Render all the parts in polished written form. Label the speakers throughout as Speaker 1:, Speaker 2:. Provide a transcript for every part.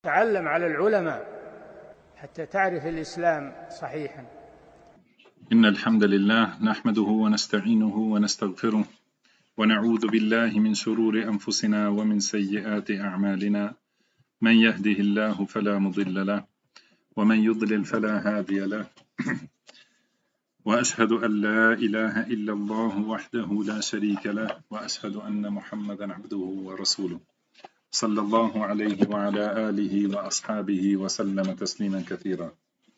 Speaker 1: تعلم على العلماء حتى تعرف الإسلام صحيحا.
Speaker 2: إن الحمد لله نحمده ونستعينه ونستغفره ونعوذ بالله من شرور أنفسنا ومن سيئات أعمالنا، من يهده الله فلا مضل له ومن يضلل فلا هادي له وأشهد أن لا إله إلا الله وحده لا شريك له وأشهد أن محمدا عبده ورسوله صلى الله عليه وعلى آله وأصحابه وسلم تسليما كثيرا.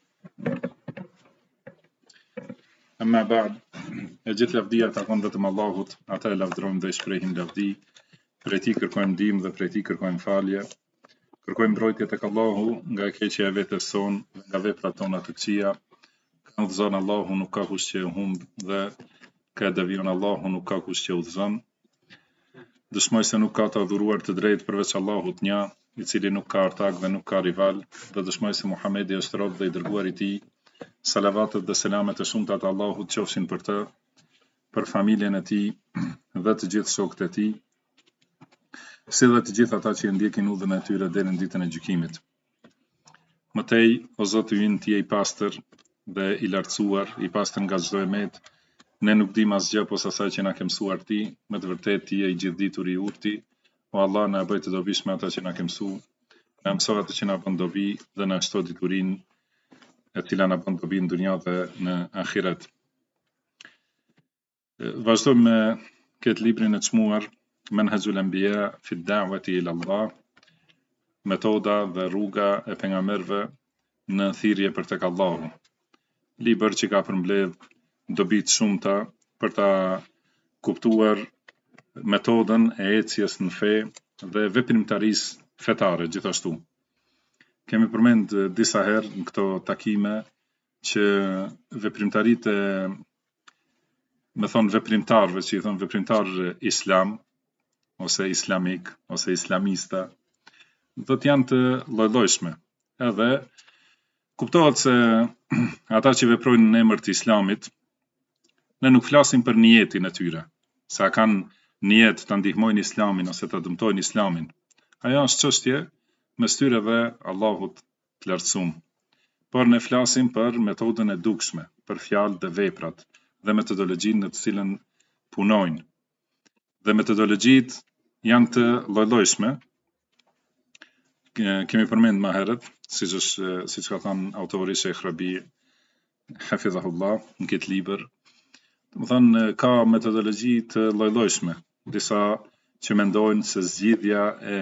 Speaker 2: أما بعد, gjithë lavdia takon vetëm Allahut, ata e lavdrojmë dhe shprehim lavdi, prej tij kërkojmë ndihmë dhe prej tij kërkojmë falje. Kërkojmë mbrojtje tek Allahu nga e keqja e vetes son, nga veprat tona të këqija. Ka udhëzon Allahu, nuk ka kush që humb, dhe ka devijon Allahu, nuk ka kush që udhëzon. Dëshmoj se nuk ka të adhuruar të drejtë përveç Allahut një, i cili nuk ka ortak dhe nuk ka rival, dhe dëshmoj se Muhamedi është rob dhe i dërguar i tij. Salavatet dhe selamet e shumta të Allahut qofshin për të, për familjen e tij dhe të gjithë shokët e tij, si dhe të gjithë ata që e ndjekin udhën e tyre deri në ditën e gjykimit. Mëtej, o Zoti ynë, ti je i pastër dhe i lartësuar, i pastër nga çdo emet. Ne nuk dim asgjë posa asaj që na ke mësuar ti, me të vërtetë ti je i gjithditur i urti. O Allah, na bëj të dobishme ata që na ke mësuar, na mëso atë që na bën dobi dhe na shto diturinë e cila na bën dobi në dunja dhe në ahiret. Vazhdojmë me këtë librin e çmuar Manhajul Anbiya fi ad-da'wati ila Allah, metoda dhe rruga e pejgamberëve në thirrje për tek Allahu. Libër që ka përmbledh dobi të shumta për ta kuptuar metodën e ecjes në fe dhe veprimtarisë fetare gjithashtu. Kemi përmend disa herë në këto takime që veprimtaritë, me thonë veprimtarëve, që i thonë veprimtar islam, ose islamik, ose islamista, do të janë të lloj-llojshme. Edhe kuptohet se ata që veprojnë në emër të islamit, ne nuk flasim për niyetin e tyre, sa kanë niyet të ndihmojnë islamin ose të dëmtojnë islamin. Ajo është çështje mes tyre dhe Allahut të lartësuar. Por ne flasim për metodën e dukshme, për fjalët dhe veprat dhe metodologjinë në të cilën punojnë. Dhe metodologjitë janë të lloj-llojshme. Kemi përmend më herët, siç ka thënë autori Sheikh Rabi hafizahullah në këtë libër, domethënë ka metodologji të lloj-llojshme, disa që mendojnë se zgjidhja e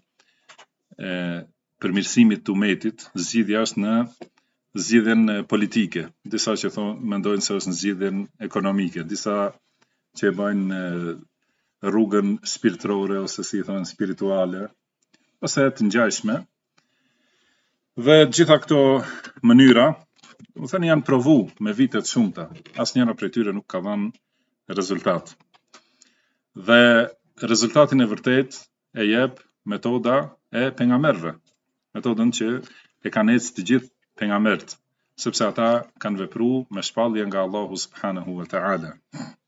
Speaker 2: përmirësimit të umetit, zgjidhja është në zgjidhjen politike, disa që mendojnë se është në zgjidhjen ekonomike, disa që e bëjnë rrugën shpirtërore ose si i thonë spirituale, ose të ngjashme. Dhe gjitha këto mënyra, do thënë, janë provu me vite të shumta. Asnjëra prej tyre nuk ka dhënë rezultat. Dhe rezultatin e vërtet e jep metoda e pejgamberëve, metodën që e kanë ecë të gjithë pejgamberët, sepse ata kanë vepruar me shpallje nga Allahu subhanahu wa ta'ala.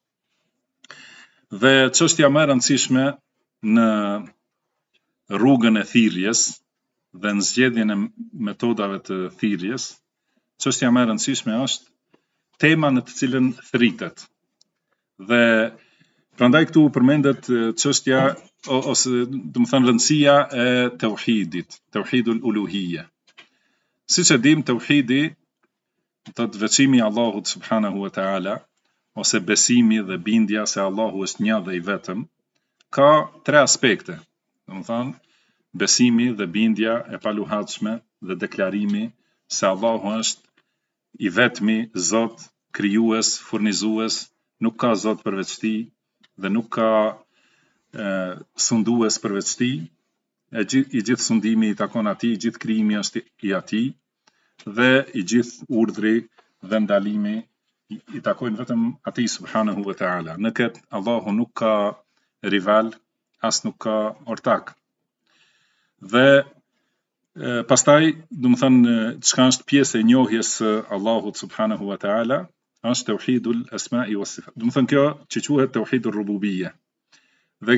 Speaker 2: Dhe çështja më e rëndësishme në rrugën e thirrjes dhe në zgjedhjen e metodave të thirrjes, çështja më e rëndësishme është tema në të cilën thritet. Dhe prandaj këtu përmendet çështja ose domethënë rëndësia e tauhidit, tauhidul uluhiyya. Siç e dim, tauhidi do të veçimi i Allahut subhanahu wa ta'ala, ose besimi dhe bindja se Allahu është një dhe i vetëm, ka tre aspekte. Domethënë, besimi dhe bindja e paluhatshme dhe deklarimi se Allahu është i vetmi Zot, krijues, furnizues, nuk ka Zot përveç tij dhe nuk ka sundues përveç tij. I gjithë sundimi i takon atij, i gjithë krijimi është i atij dhe i gjithë urdhri dhe ndalimi i takojnë vetëm atij subhanahu wa ta'ala. Në këtë Allahu nuk ka rival, as nuk ka ortak. Dhe pastaj, domethënë, çka është pjesë e njohjes së Allahut subhanahu wa ta'ala, është tauhidul asma'i was sifat. Domethënë kjo që quhet tauhidur rububiyya. Dhe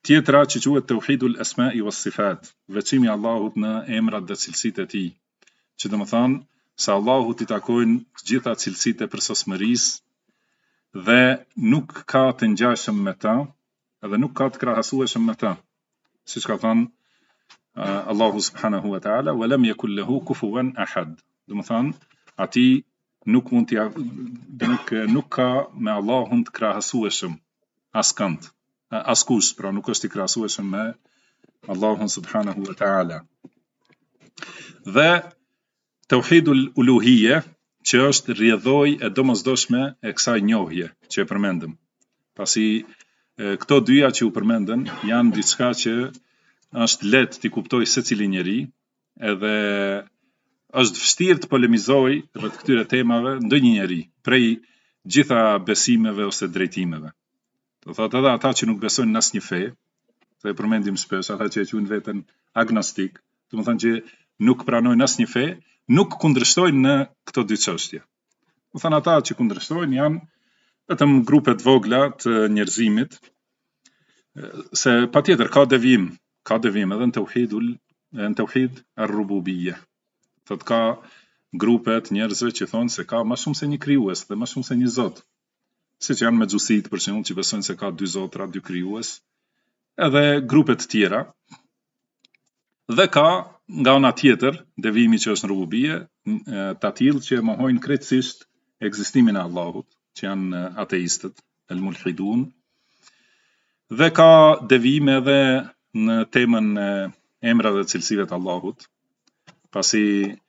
Speaker 2: Tjetra që quhet tauhidul asma'i was sifat, veçimi i Allahut në emrat dhe cilësitë e tij, që do të thonë se Allahut i takojnë të gjitha cilësitë e përsosmërisë dhe nuk ka të ngjashëm me ta, dhe nuk ka të krahasueshëm me ta. Siç ka thënë Allahu subhanahu wa ta'ala, wa lam yakul lahu kufuwan ahad. Do të thonë, ati nuk mund të nuk ka me Allahun të krahasueshëm askënd. Askush, pra nuk është i krahasueshëm me Allahun subhanahu wa ta'ala. Dhe tauhidul uluhiyya, që është rrjedhojë e domosdoshme e kësaj njohje që e përmendëm. Pasi këto dyja që u përmendën janë diçka që është lehtë t'i kuptoj secili njeri, edhe është vështirë të polemizoj rreth këtyre temave ndonjë njeri prej gjitha besimeve ose drejtimeve. Do thotë edhe ata që nuk besojnë në asnjë fe, se e përmendim shpesh, ata që e quajnë veten agnostik, do të thonë që nuk pranojnë asnjë fe, nuk kundërshtojnë në këto dy çështje. Do thonë ata që kundërshtojnë janë vetëm grupe të vogla të njerëzimit, se patjetër ka devijim edhe në tauhid ar-rububiyya. Thotë ka grupe të njerëzve që thonë se ka më shumë se një krijues dhe më shumë se një Zot. Siç janë Mexusit për shembull, që besojnë se ka dy zotra, dy krijues, edhe grupe të tjera. Dhe ka nga ana tjetër devijimi që është në rububie, të tillë që mohojnë krejtësisht ekzistimin e Allahut, që janë ateistët, el-mulhidun. Dhe ka devijime edhe në temën e emrave dhe cilësive të Allahut, pasi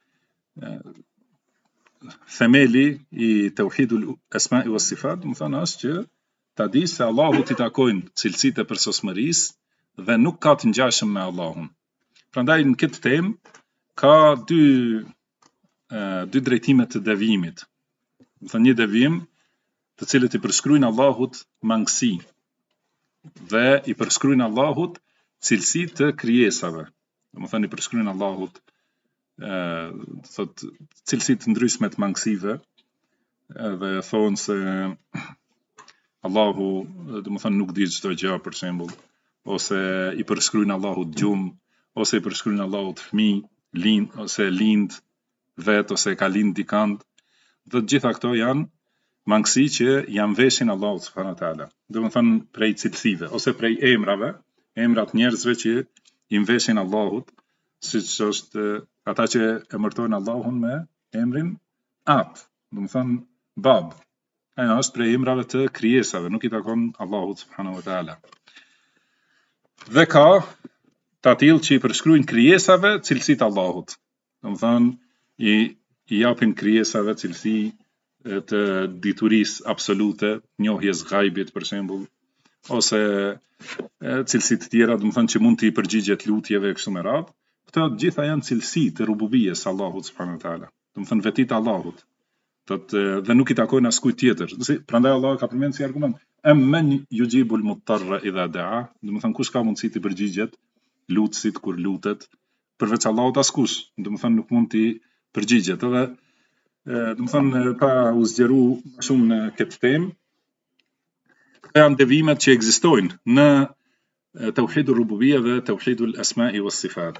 Speaker 2: themeli i tauhidul asma'i was sifat, do të thonë është që ta di se Allahut i takojnë cilësitë e përsosmërisë dhe nuk ka të ngjashëm me Allahun. Prandaj në këtë temë ka dy drejtime të devijimit. Do të thonë një devijim të cilët i përshkruajnë Allahut mangësi dhe i përshkruajnë Allahut cilësi të krijesave. Do të thonë i përshkruajnë Allahut thot cilësi të ndryshme të mangësive, dhe thonë se Allahu, do të thonë, nuk di çdo gjë për shembull, ose i përshkruajnë Allahut gjumë, ose i përshkruajnë Allahut fëmijë, ose lind vet, ose ka lind dikant. Dhe të gjitha këto janë mangësi që janë veshin Allahut subhanahu wa taala. Do të thonë prej cilësive ose prej emrat njerëzve që i veshin Allahut, siç është ata që emërtojnë Allahun me emrin Ab, do të thonë bab. Ajo është prej emrave të krijesave, nuk i takon Allahut subhanahu wa taala. Dhe ka të tillë që i përshkruajnë krijesave cilësitë Allahut. Do të thonë i japin krijesave cilësi të diturisë absolute, njohjes ghaibit për shembull, ose cilësi të tjera, do të thonë që mund të i përgjigjet lutjeve kështu me radhë. Këto gjitha janë cilësi të rububijes Allahut subhanahu wa taala. Do të thonë vetit Allahut. Dhe nuk i takojnë askujt tjetër. Prandaj Allah ka përmendur si argument: "Amman yujibul muttarra idha da'a", do të thonë kush ka mundësi të përgjigjet lutësit kur lutet, përveç Allahut askush. Do të thonë nuk mund të përgjigjet. Edhe do të thonë pa u zgjeru më shumë në këtë temë, këto janë devijimet që ekzistojnë në tauhidul rububiyya dhe tauhidul asma'i was sifat.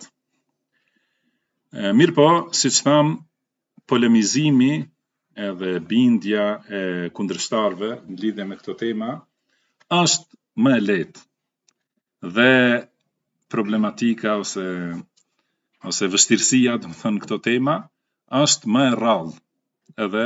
Speaker 2: Mirë po, siç tham, polemizimi edhe bindja e kundërshtarëve në lidhje me këto tema është më e lehtë dhe problematika ose vështirësia, do të thonë, këto tema është më e rrallë, edhe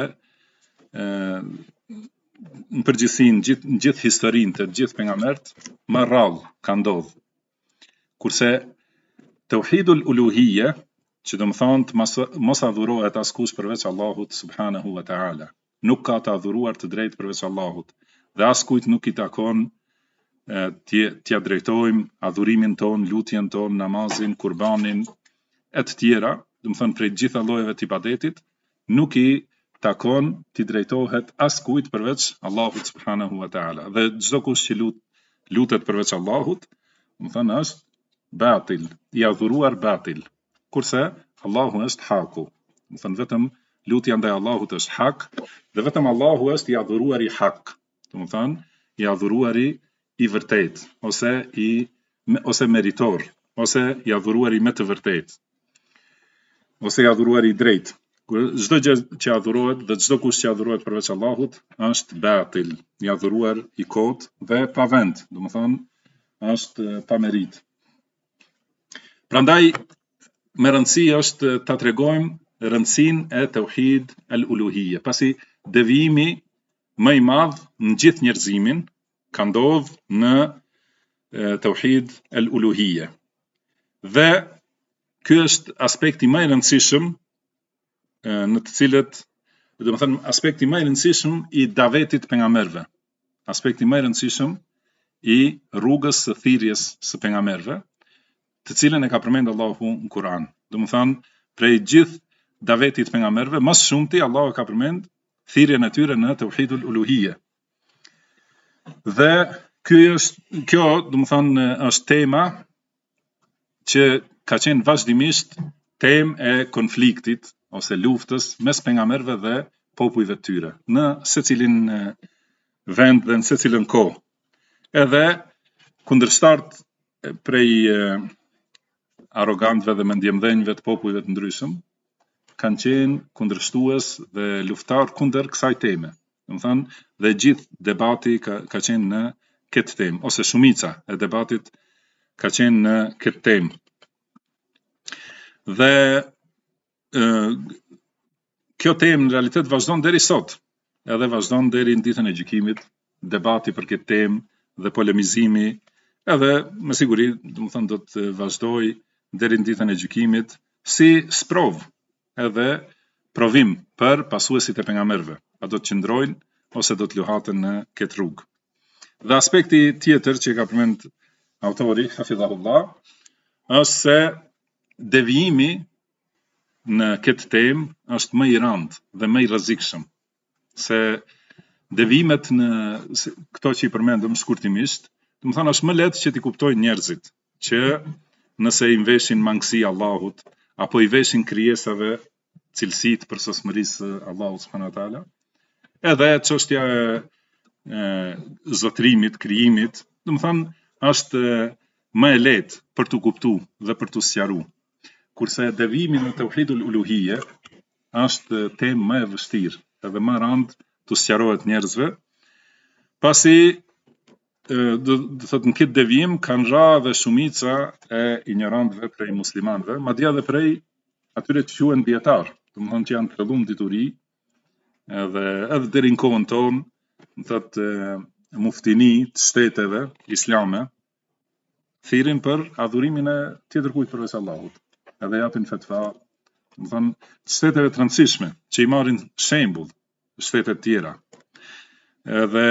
Speaker 2: në përgjithësi në gjithë historinë të gjithë pejgamberët më rrallë ka ndodhur. Kurse tauhidul uluhiyya, që do të thonë mos adhurohet askush përveç Allahut subhanahu wa taala, nuk ka të adhuruar të drejtë përveç Allahut, dhe askujt nuk i takon t'ia drejtojmë adhurimin ton, lutjen ton, namazin, kurbanin e të tjera, do të thonë prej gjitha llojeve të ibadetit, nuk i takon t'i drejtohet askujt përveç Allahut subhanahu wa taala. Dhe çdo kush që lutet përveç Allahut, do të thonë është batil, i adhuruar batil. Kurse Allahu është haku. Do të thonë vetëm lutja ndaj Allahut është hak, dhe vetëm Allahu është i adhuruari hak. Do të thonë i adhuruari i vërtet, ose i ose meritor, ose i adhuruari me të vërtetë, ose i adhuruari i drejtë. Çdo gjë që adhurohet dhe çdo kush që adhurohet përveç Allahut është batil, i adhuruar i kot dhe pa vend, domethënë është pa merit. Prandaj me rëndësi është ta tregojmë rëndësinë e tauhid al-uluhiyya, pasi devijimi më i madh në gjithë njerëzimin ka ndodhur në tauhid al-uluhiyya. Dhe ky është aspekti më i rëndësishëm në të cilët, domethënë aspekti më i rëndësishëm i davetit pejgamberëve, aspekti më i rëndësishëm i rrugës së thirrjes së pejgamberëve, të cilën e ka përmendur Allahu në Kur'an. Domethënë prej gjithë davetit pejgamberëve, më së shumti Allahu ka përmend thirrjen e tyre në tauhidul uluhiyya. Dhe kjo domethënë është tema që ka qenë vazhdimisht temë e konfliktit ose luftës mes pejgamberëve dhe popujve të tyre në secilin vend dhe në secilën kohë. Edhe kundërshtarët prej arrogantëve dhe mendjemdhenjve të popujve të ndryshëm kanë qenë kundërshtues dhe luftar kundër kësaj teme. Domethënë dhe gjithë debati ka qenë në këtë temë, ose shumica e debatit ka qenë në këtë temë. Dhe kjo temë në realitet vazhdon deri sot, edhe vazhdon deri në ditën e gjykimit, debati për këtë temë dhe polemizimi, edhe me siguri, domethënë do të vazhdoj deri në ditën e gjykimit si sprov edhe provim për pasuesit e pejgamberëve, a do të qëndrojnë ose do të luhaten në këtë rrugë. Dhe aspekti tjetër që ka përmend autori hafidhahullah është se devijimi në këtë temë është më i rëndë dhe më i rrezikshëm, se devijimet në këto që i përmendëm shkurtimisht, domethënë është më lehtë që t'i kuptojnë njerëzit që nëse i veshin mangësi Allahut apo i veshin krijesave cilësitë për sosmërisë Allahut subhanahu wa taala, edhe çështja e zotërimit, krijimit, domethënë është më e lehtë për t'u kuptuar dhe për t'u sqaruar. Kurse devijimi në tauhidul uluhiyya është temë më e vështirë, edhe më rëndë t'u sqarohet njerëzve, pasi do të thotë në këtë devijim kanë ra dhe shumica e ignorantëve prej muslimanëve, madje edhe prej atyre që quhen dietar, domethënë që janë të rrëllum dituri, edhe deri në kohën tonë, do thotë muftini të shteteve islame thirrin për adhurimin e tjetër kujt përveç Allahut, edhe japin fatva, domethënë shteteve të rëndësishme që i marrin shembull shtetet tjera. Edhe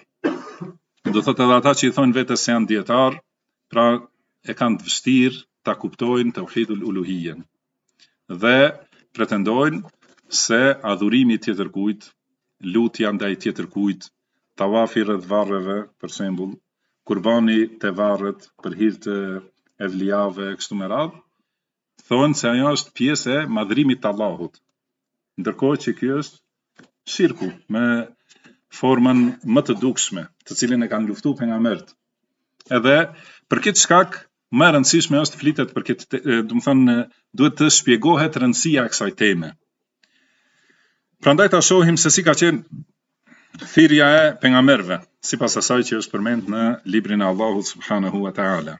Speaker 2: do thotë edhe ata që i thonë vetes se janë dietar, pra e kanë të vështirë ta kuptojnë tauhidul uluhiyya. Dhe pretendojnë se adhurimi tjetër kujt, lutja ndaj tjetër kujt, tawafi rreth varreve për shembull, kurbani te varret për hir të evlijave kështu me radhë, thonë se ajo është pjesë e madhrimit të Allahut. Ndërkohë që kjo është shirku me formën më të dukshme, të cilin e kanë luftuar pejgamberët. Edhe për këtë shkak më e rëndësishme është flitet për këtë, domethënë duhet të shpjegohet rëndësia e kësaj teme. Prandaj ta shohim se si ka qenë thirrja e pejgamberëve, sipas asaj që është përmend në librin e Allahut subhanahu wa taala.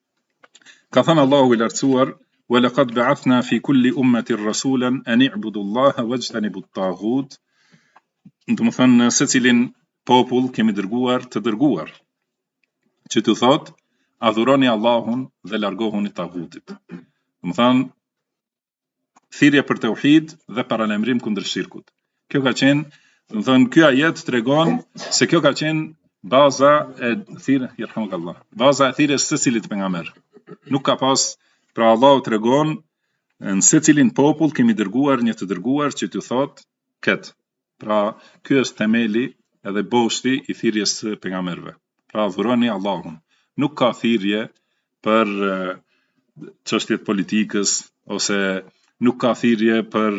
Speaker 2: Ka thënë Allahu i lartësuar: "Wa laqad ba'athna fi kulli ummatin rasulan an i'budu Allaha wajtanibu at-taghut." Domethënë në secilin popull kemi dërguar të dërguar, që të thotë adhuroni Allahun dhe largohuni taghutit. Domethënë thirrje për tauhid dhe paralajmërim kundër shirkut. Kjo ka qenë, domethënë ky ajet tregon se kjo ka qenë baza e thirrjes së secilit pejgamber. Nuk ka pas, pra Allahu tregon në secilin popull kemi dërguar një të dërguar që të thotë këtë. Pra ky është themeli edhe boshti i thirrjes së pejgamberëve. Pra adhuroni Allahun. Nuk ka thirrje për çështjet politikës ose nuk ka thirrje për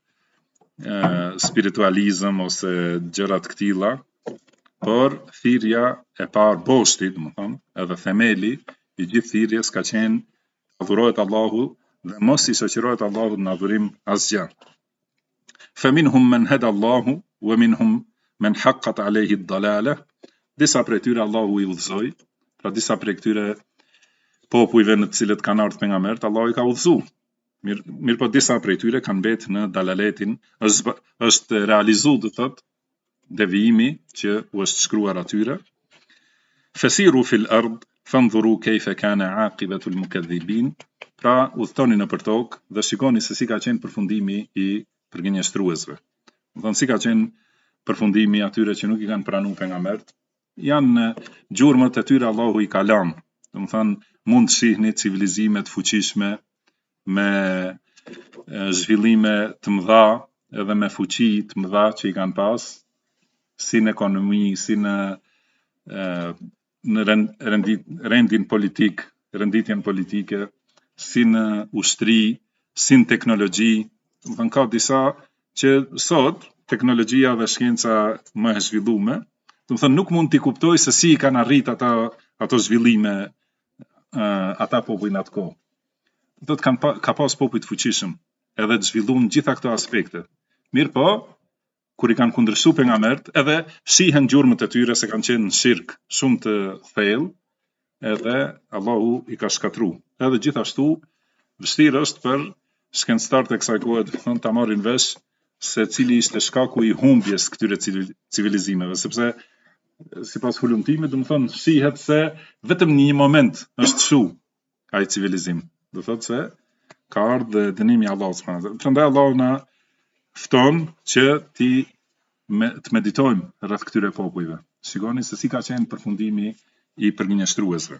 Speaker 2: spiritualizëm ose gjëra të këtilla, por thirrja e parë boshti, domethënë, edhe themeli i gjithë thirrjes ka qenë adhurohet Allahu dhe mos i shoqërohet Allahut në adhurim asgjë. فَمِنْهُمْ مَنْ هَدَى اللَّهُ وَمِنْهُمْ مَنْ حَقَّتْ عَلَيْهِ الضَّلَالَةُ. Disa prej tyre Allahu i udhëzoi, pra disa prej këtyre popujve në të cilët kanë ardhur pejgamberët, Allahu i ka udhëzuar. Mirë po disa prej tyre kanë mbetë në dalaletin, është realizuar do thot devijimi që u është shkruar atyre. Fasiru fil ard fanzuru kayfa kana aqibatu al-mukaththibin. Pra udhtoni nëpër tokë dhe shikoni se si ka qenë përfundimi i përgënjeshtruesve. Do thonë si ka qenë përfundimi atyre që nuk i kanë pranuar pejgamberët. Janë gjurmët e tyre Allahu i ka lënë. Do thonë mund të shihni civilizime të fuqishme me zhvillime të mëdha edhe me fuqi të mëdha që i kanë pas, si në ekonomi, si në renditjen politike, si në ushtri, si në teknologji. Do të ka disa që sot teknologjia dhe shkenca më e zhvilluar, do të thonë nuk mund t'i kuptoj se si i kanë arrit ato zhvillime ata popull në atë kohë. Do të ka pas popull të fuqishëm edhe të zhvilluar në gjitha këto aspekte. Mirë po, kur i kanë kundërshtuar pejgamberët, edhe shihen gjurmët e tyre se kanë qenë në shirk shumë të thellë, edhe Allahu i ka shkatruar. Edhe gjithashtu vështirë është për shkencëtarët e kësaj kohe të thonë ta marrin vesh se cili ishte shkaku i humbjes këtyre civilizimeve, sepse sipas hulumtimit, do të thonë shihet se vetëm në një moment është shu ai civilizim. Do thotë se ka ardhur dënimi i Allahut subhanahu wa taala. Prandaj Allahu na fton që të meditojmë rreth këtyre popujve. Shikoni se si ka qenë përfundimi i përgënjeshtruesve.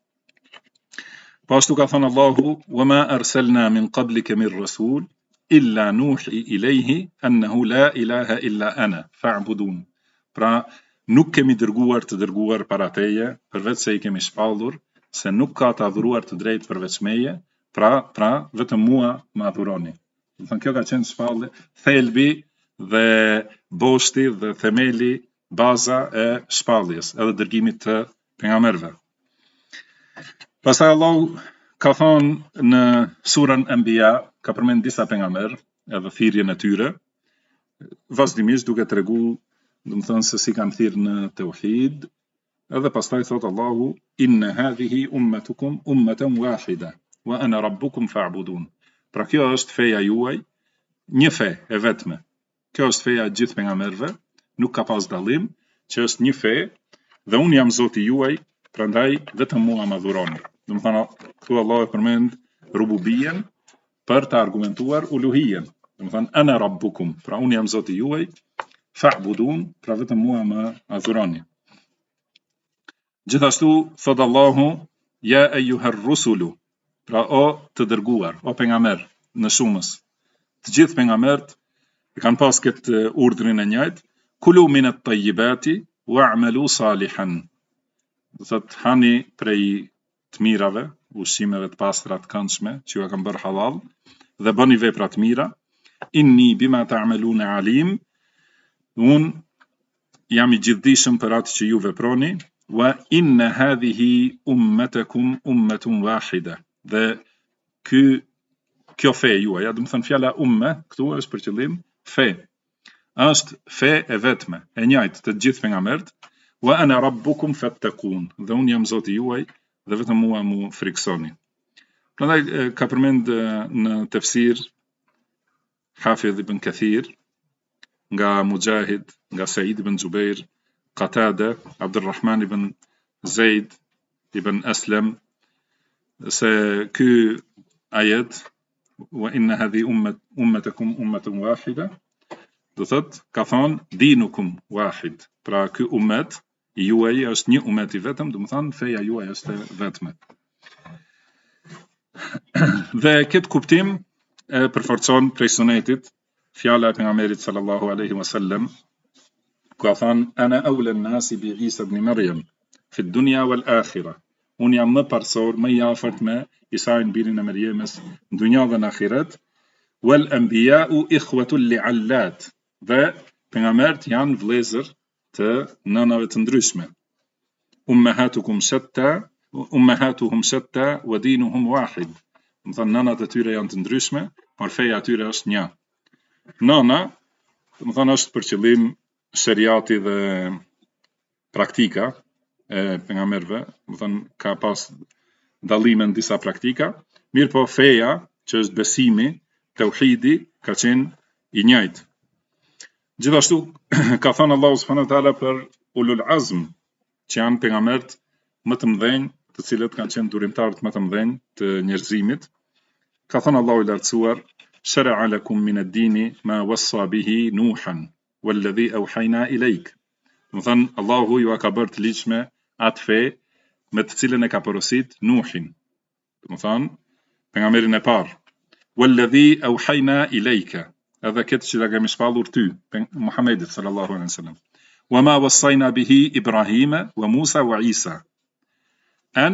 Speaker 2: Po ashtu ka thënë Allahu: "Wa ma arsalna min qablika min rasul illa nuhi ilayhi annahu la ilaha illa ana fa'budun." Pra nuk kemi dërguar të dërguar para teje, përveç se i kemi shpallur se nuk ka të adhuruar të drejtë përveç meje, pra vetëm mua më adhuroni. Do të thonë kjo ka qenë shpallje, thelbi dhe boshti dhe themeli, baza e shpalljes edhe dërgimit të pejgamberëve. Pastaj Allahu ka thonë në surën Anbiya, ka përmend disa pejgamberë edhe thirrjen e tyre, vazhdimisht duke treguar, do të thonë se si kanë thirrë në tauhid, edhe pastaj thot Allahu: "Inna hadhihi ummatukum ummatan wahida wa ana rabbukum fa'budun." Pra kjo është feja juaj, një fe e vetme. Kjo është feja e gjithë pejgamberëve, nuk ka pas dallim, që është një fe dhe unë jam Zoti juaj, prandaj vetëm mua më adhuroni. Do të thonë këtu Allahu e përmend rububien për të argumentuar uluhien. Do të thonë ana rabbukum, pra unë jam Zoti juaj, fa'budun, pra vetëm mua më adhuroni. Gjithashtu thot Allahu: "Ya ayyuhar rusulu", pra o të dërguar, o pejgamber në shumës. Të gjithë pejgamberët kanë pas këtë urdhrin e njëjtë: "Kulu minat tayyibati wa'malu salihan." Do thot hani prej të mirave, ushqimeve të pastra të këndshme që ju kanë bërë halal dhe bëni vepra të mira. Inni bima ta'maluna alim. Un jam i gjithdijshëm për atë që ju veproni. Wa inna hadhihi ummatakum ummatun wahida. Dhe kjo fe juaj, do të thënë fjala umme këtu është për qëllim fe. Është fe e vetme, e njëjtë të gjithë pejgamberët. Wa ana rabbukum fattaqun. Dhe un jam Zoti juaj dhe vetëm mua mu friksoni. Prandaj ka përmend në tefsir Hafidh ibn Kathir, nga Mujahid, nga Said ibn Jubair, Qatada, Abdurrahman ibn Zaid ibn Aslam, se ky ajet wa inna hadhi ummatakum ummatan wahida, do thot ka thon dinukum wahid, pra ky ummet i juaj është një ummet i vetëm, do të thonë feja juaj është e vetme. Dhe këtë kuptim e përforcon prej sunetit fjala e pejgamberit sallallahu alaihi wasallam, ku ka thënë: "Ana awla an-nasi bi Isa ibn Maryam fi ad-dunya wal akhirah." Unë jam më parsor, më i afërt me Isain birin e Merjemes në dunja dhe në ahiret. Wal anbiya'u ikhwatul li'allat. Dhe pejgamberët janë vëllezër të nënave të ndryshme. Ummahatukum shatta ummahatuhum shatta wa dinuhum wahid. Do të thonë nënat e tyre janë të ndryshme, por feja e tyre është një. Nëna, do të thonë është për qëllim sheriati dhe praktika e pejgamberëve, do të thonë ka pas dallime në disa praktika, mirë po feja që është besimi, tauhidi, ka qenë i njëjtë. Gjithashtu ka thënë Allahu subhanahu wa taala për ulul azm, që janë pejgamberët më të mëdhenj, të cilët kanë qenë durimtarët më të mëdhenj të njerëzimit. Ka thënë Allahu i lartësuar: "Shara'a lakum min ad-dini ma wassa bihi Nuhan walladhi awhayna ilayk." Do thënë Allahu ju ka bërë të ligjshme atë fe me të cilën e ka porosit Nuhin. Do thënë pejgamberin e parë. Walladhi awhayna ilayka. Edhe këtë që ta kemi shpallur ty, Muhammedit sallallahu alaihi wasallam. Wa ma wassayna bihi Ibrahima wa Musa wa Isa. An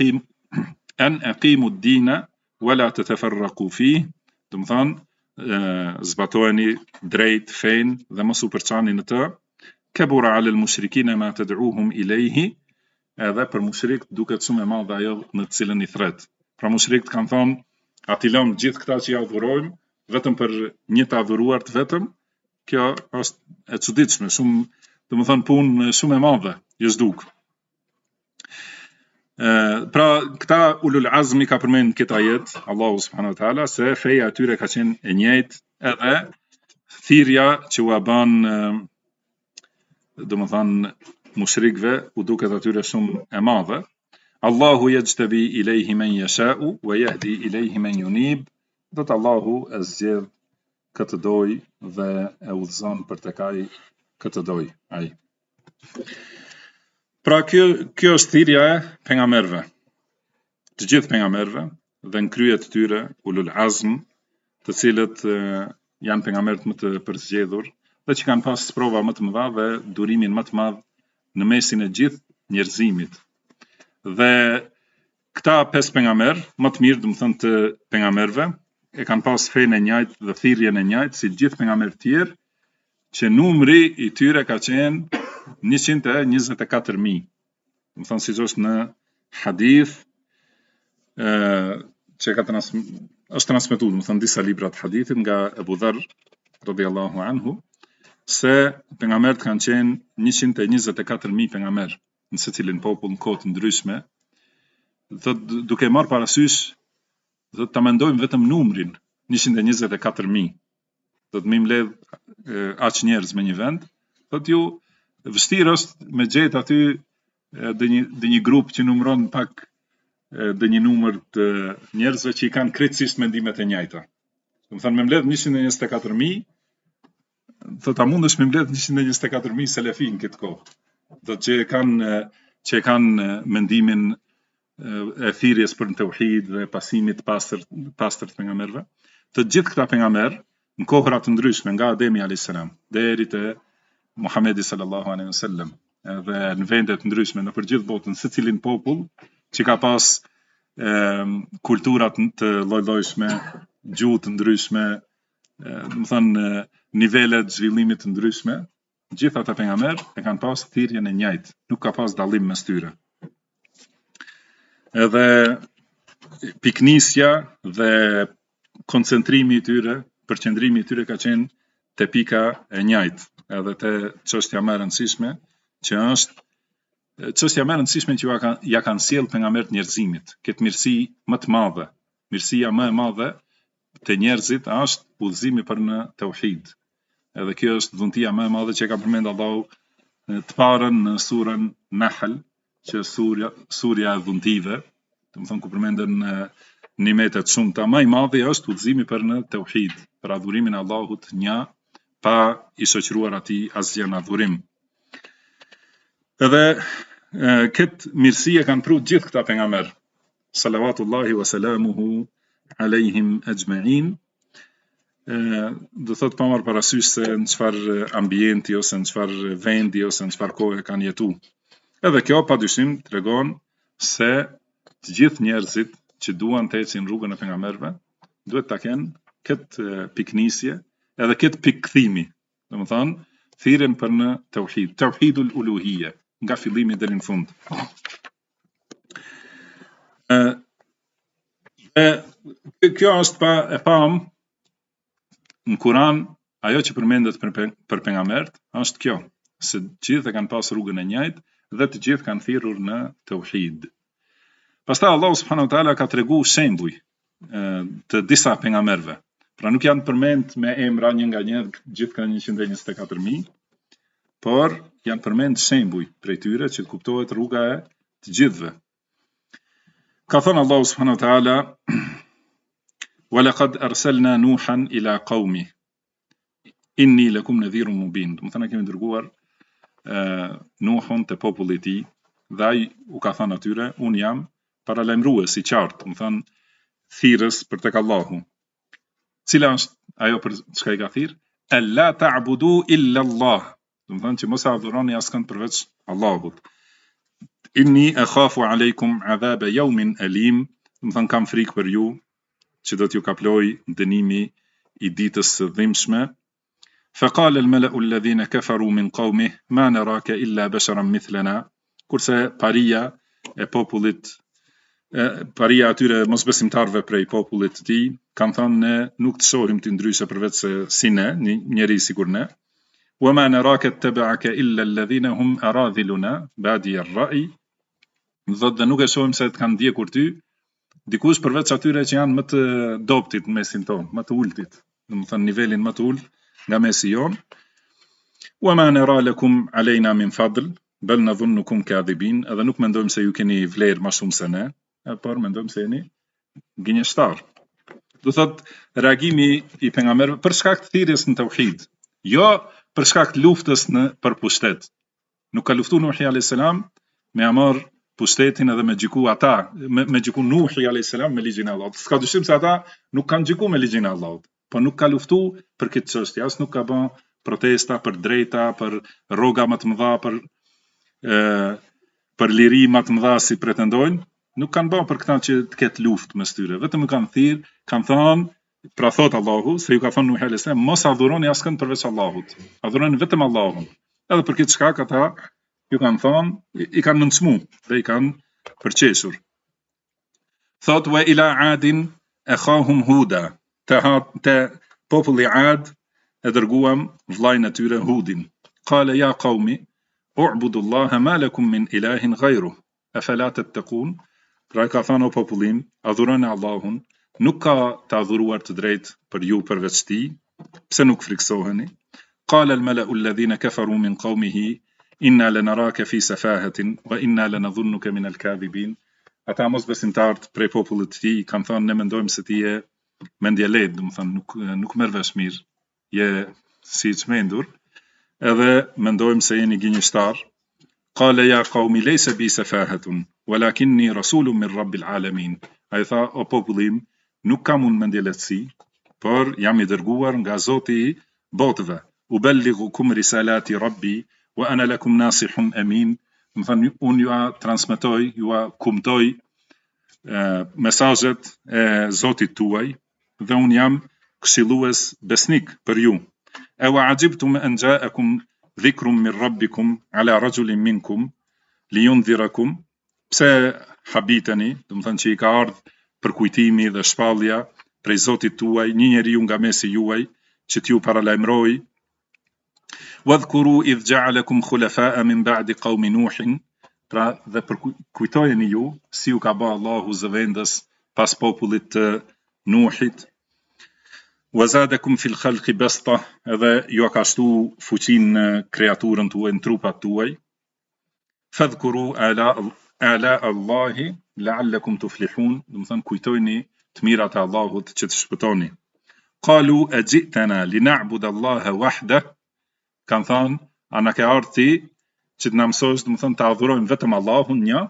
Speaker 2: aqimu ad-dina wa la tatafarraqu fihi. Do të thonë zbatojeni drejt fen dhe mos u përçani në të. Kabura 'ala al-mushrikina ma tad'uuhum ilayhi. Edhe për mushrik duket shumë e madhe ajo në të cilën i thret. Pra mushrikët kanë thonë, ati lëm gjithë këta që ja adhurojmë vetëm për një të adhuruar të vetëm. Kjo është e çuditshme, shumë, domethënë punë shumë e madhe, ju s'duk. Pra këta ulul azmi ka përmend këtë ajet Allahu subhanahu wa taala se feja e tyre ka qenë e njëjtë, edhe thirrja që u bën domethënë mushrikëve u duket atyre shumë e madhe. Allahu yajtabi ilayhi man yasha'u wa yahdi ilayhi man yunib. Do të Allahu e zgjedh këtë doj dhe e udhëzon për tek ai këtë doj ai. Pra kjo është thirrja e pejgamberëve. Të gjithë pejgamberëve dhe në krye të tyre ulul azm, të cilët janë pejgamberët më të përzgjedhur dhe që kanë pas prova më të mëdha dhe durimin më të madh në mesin e gjithë njerëzimit. Dhe këta 5 pejgamberë më të mirë, domethënë të pejgamberëve, e kanë pas fenë e njëjtë dhe thirrjen e njëjtë si gjithë pejgamberët e tjerë, që numri i tyre ka qenë 124.000. Domethënë siç është në hadith që ka është transmetuar, domethënë disa libra të hadithit nga Abu Dharr radhiyallahu anhu, se pejgamberët kanë qenë 124.000 pejgamber në secilin popull në kohë të ndryshme. Duke marrë parasysh, do të mendojmë vetëm numrin 124.000. Do të më mbledh aq njerëz me një vend, thotë ju vështirë është me gjetë aty dhe një grup që numëron pak dhe një numër të njerëzve që i kanë krejtësisht mendimet e njëjta. Do të thënë me mbledh 124.000, thotë a mundesh me mbledh 124.000 selefi në këtë kohë. Do që kanë mendimin e thirrjes për tauhid dhe pasimit pastër të pejgamberëve. Të gjithë këta pejgamberë në kohëra të ndryshme nga Ademi alayhis salam deri te Muhamedi sallallahu alaihi wasallam, edhe në vende të ndryshme në përgjithë botën, secilin popull që ka pas kultura të lloj-llojshme, gjuhë të ndryshme, domethënë nivele të zhvillimit të ndryshme, gjithë ata pejgamberë e kanë pas thirrjen e njëjtë, nuk ka pas dallim mes tyre. Edhe piknisja dhe koncentrimi i tyre, përqendrimi i tyre ka qenë te pika e njëjtë, edhe te çështja më e rëndësishme, që është çështja më e rëndësishme që ja kanë sjell pejgamberët njerëzimit, këtë mirësi më të madhe. Mirësia më e madhe te njerëzit është udhëzimi për në tauhid. Edhe kjo është dhuntia më e madhe që ka përmend Allahu të parën në surën Nahl, që surja e dhuntive, domethënë ku përmenden nimetet shumëta, më i madhi është udhëzimi për në tauhid, për adhurimin e Allahut një, pa i shoqëruar atij asgjë në adhurim. Edhe këtë mirësi e kanë pru gjithë këta pejgamberë, salawatullahi wa salamuhu alejhim ajma'in. Do thot pa marrë parasysh se në çfarë ambienti ose në çfarë vendi ose në çfarë kohe kanë jetu. Edhe kjo padyshim tregon se të gjithë njerëzit që duan të ecin rrugën e pejgamberëve duhet ta kenë këtë piknisje, edhe këtë pikkthimi, domethënë thirrjen për në tauhid, tauhidul uluhiyya, nga fillimi deri në fund. Kjo është e pam në Kur'an, ajo që përmendet për pejgambert është kjo, se gjithë e kanë pas rrugën e njëjtë dhe të gjithë kanë thirrur në tauhid. Pastaj Allahu subhanahu wa taala ka treguar shembuj të disa pejgamberëve. Pra nuk janë përmend me emra një nga një gjithë kanë 124.000, por janë përmend shembuj prej tyre që të kuptohet rruga e të gjithëve. Ka thënë Allahu subhanahu wa taala: "Walaqad arsalna Nuhan ila qaumi inni lakum nadhirun mubin." Do të thonë kemi dërguar Nuhun te populli i tij, dhe ai u ka thënë atyre, un jam paralajmërues i qartë, do të thonë thirrës për tek Allahu. Cila është ajo për çka i ka thirr? Alla ta'budu illa Allah. Do të thonë që mos adhuroni askënd përveç Allahut. Inni akhafu alaykum adhab yawmin alim. Do të thonë kam frikë për ju që do t'ju kaploj dënimi i ditës së dhimbshme. فقال الملأ الذين كفروا من قومه ما نراك إلا بشرا مثلنا. Kurse paria e popullit, paria atyre mosbesimtarve prej popullit të tij, kanë thënë ne nuk të shohim ti ndryshe përveç se si ne, një njerëz sikur ne. وما نراك اتبعك إلا الذين هم أراذلنا بادي الرأي. Dhe nuk e shohim se të kanë ndjekur ty dikush përveç atyre që janë më të dobtit në mesin tonë, më të ultit, do të thënë nivelin më të ulët nga mesi jon. وما نرى لكم علينا من فضل بل نظنكم كاذبين. Edhe nuk mendojmë se ju keni vlerë më shumë se ne, por mendojmë se jeni gënjeshtar. Do thot reagimi i pejgamberëve për shkak të thirrjes në tauhid, jo për shkak të luftës për pushtet. Nuk ka luftuar Nuhi alayhis salam me amor pushtetin edhe me gjiku ata, me gjiku Nuhi alayhis salam me ligjin e Allahut. S'ka dyshim se ata nuk kanë gjiku me ligjin e Allahut, po nuk ka luftu për këtë çështje, as nuk ka bën protesta për drejta, për rroga më të mëdha, për liri më të mëdha si pretendojnë, nuk kanë bën për këtë që të ketë luftë mes tyre. Vetëm kanë thirr, kanë thënë, pra thot Allahu, se ju ka thënë Nuhi alayhis salam, mos adhuroni askënd përveç Allahut. Adhuroni vetëm Allahun. Edhe për këtë shkak ata ju kanë thënë, i kanë nënçmu dhe i kanë përqeshur. Thot wa ila adin akhahum huda. Te populli Ad e dërguam vllajën e tyre Hudin. Qala ya qaumi u'budu Allaha ma lakum min ilahin ghayruh afala tattaqun. Pra ka thënë o popullim, adhuroni Allahun, nuk ka të adhuruar të drejtë për ju përveç tij, pse nuk friksoheni? Qala al-mala'u alladhina kafaru min qawmihi inna lanaraka fi safahatin wa inna lanadhunnuka min al-kadhibin. Ata mosbesimtarët prej popullit të tij kanë thënë ne mendojmë se ti je mendje lehtë, do të thënë nuk merr vesh mirë, je si i çmendur, edhe mendojmë se jeni gënjeshtar. Qala ya qaumi laysa bi safahatun walakinni rasulun min rabbil alamin. Ai tha o popullim, nuk kam unë mendje lehtësi, por jam i dërguar nga Zoti i botëve. Uballighukum risalati rabbi wa ana lakum nasihun amin. Do thënë unë ju transmetoj, ju kumtoj mesazhet e Zotit tuaj dhe unë jam këshillues besnik për ju. E wa ajibtum an ja'akum dhikrun min rabbikum ala rajulin minkum liyundhirakum. Pse habiteni, do të thënë që i ka ardhur përkujtimi dhe shpallja prej Zotit tuaj, një njeriu nga mesi juaj që t'ju paralajmëroi. Wadhkuru idh ja'alakum khulafa'a min ba'di qaumi Nuhin. Pra dhe kujtojeni ju si ju ka bërë Allahu zëvendës pas popullit të Nuhit. Wazadakum fil khalqi basta. Edhe ju ka shtu fuqinë në kreaturën tuaj, në trupat tuaj. Fadhkuru ala Allahi la'allakum tuflihun. Do të thënë kujtojni të mirat e Allahut që të shpëtoni. Qalu ajitana lina'budu Allaha wahdah. Kan thënë, a na ke ardhur ti që të na mësosh, do të thënë të adhurojmë vetëm Allahun një.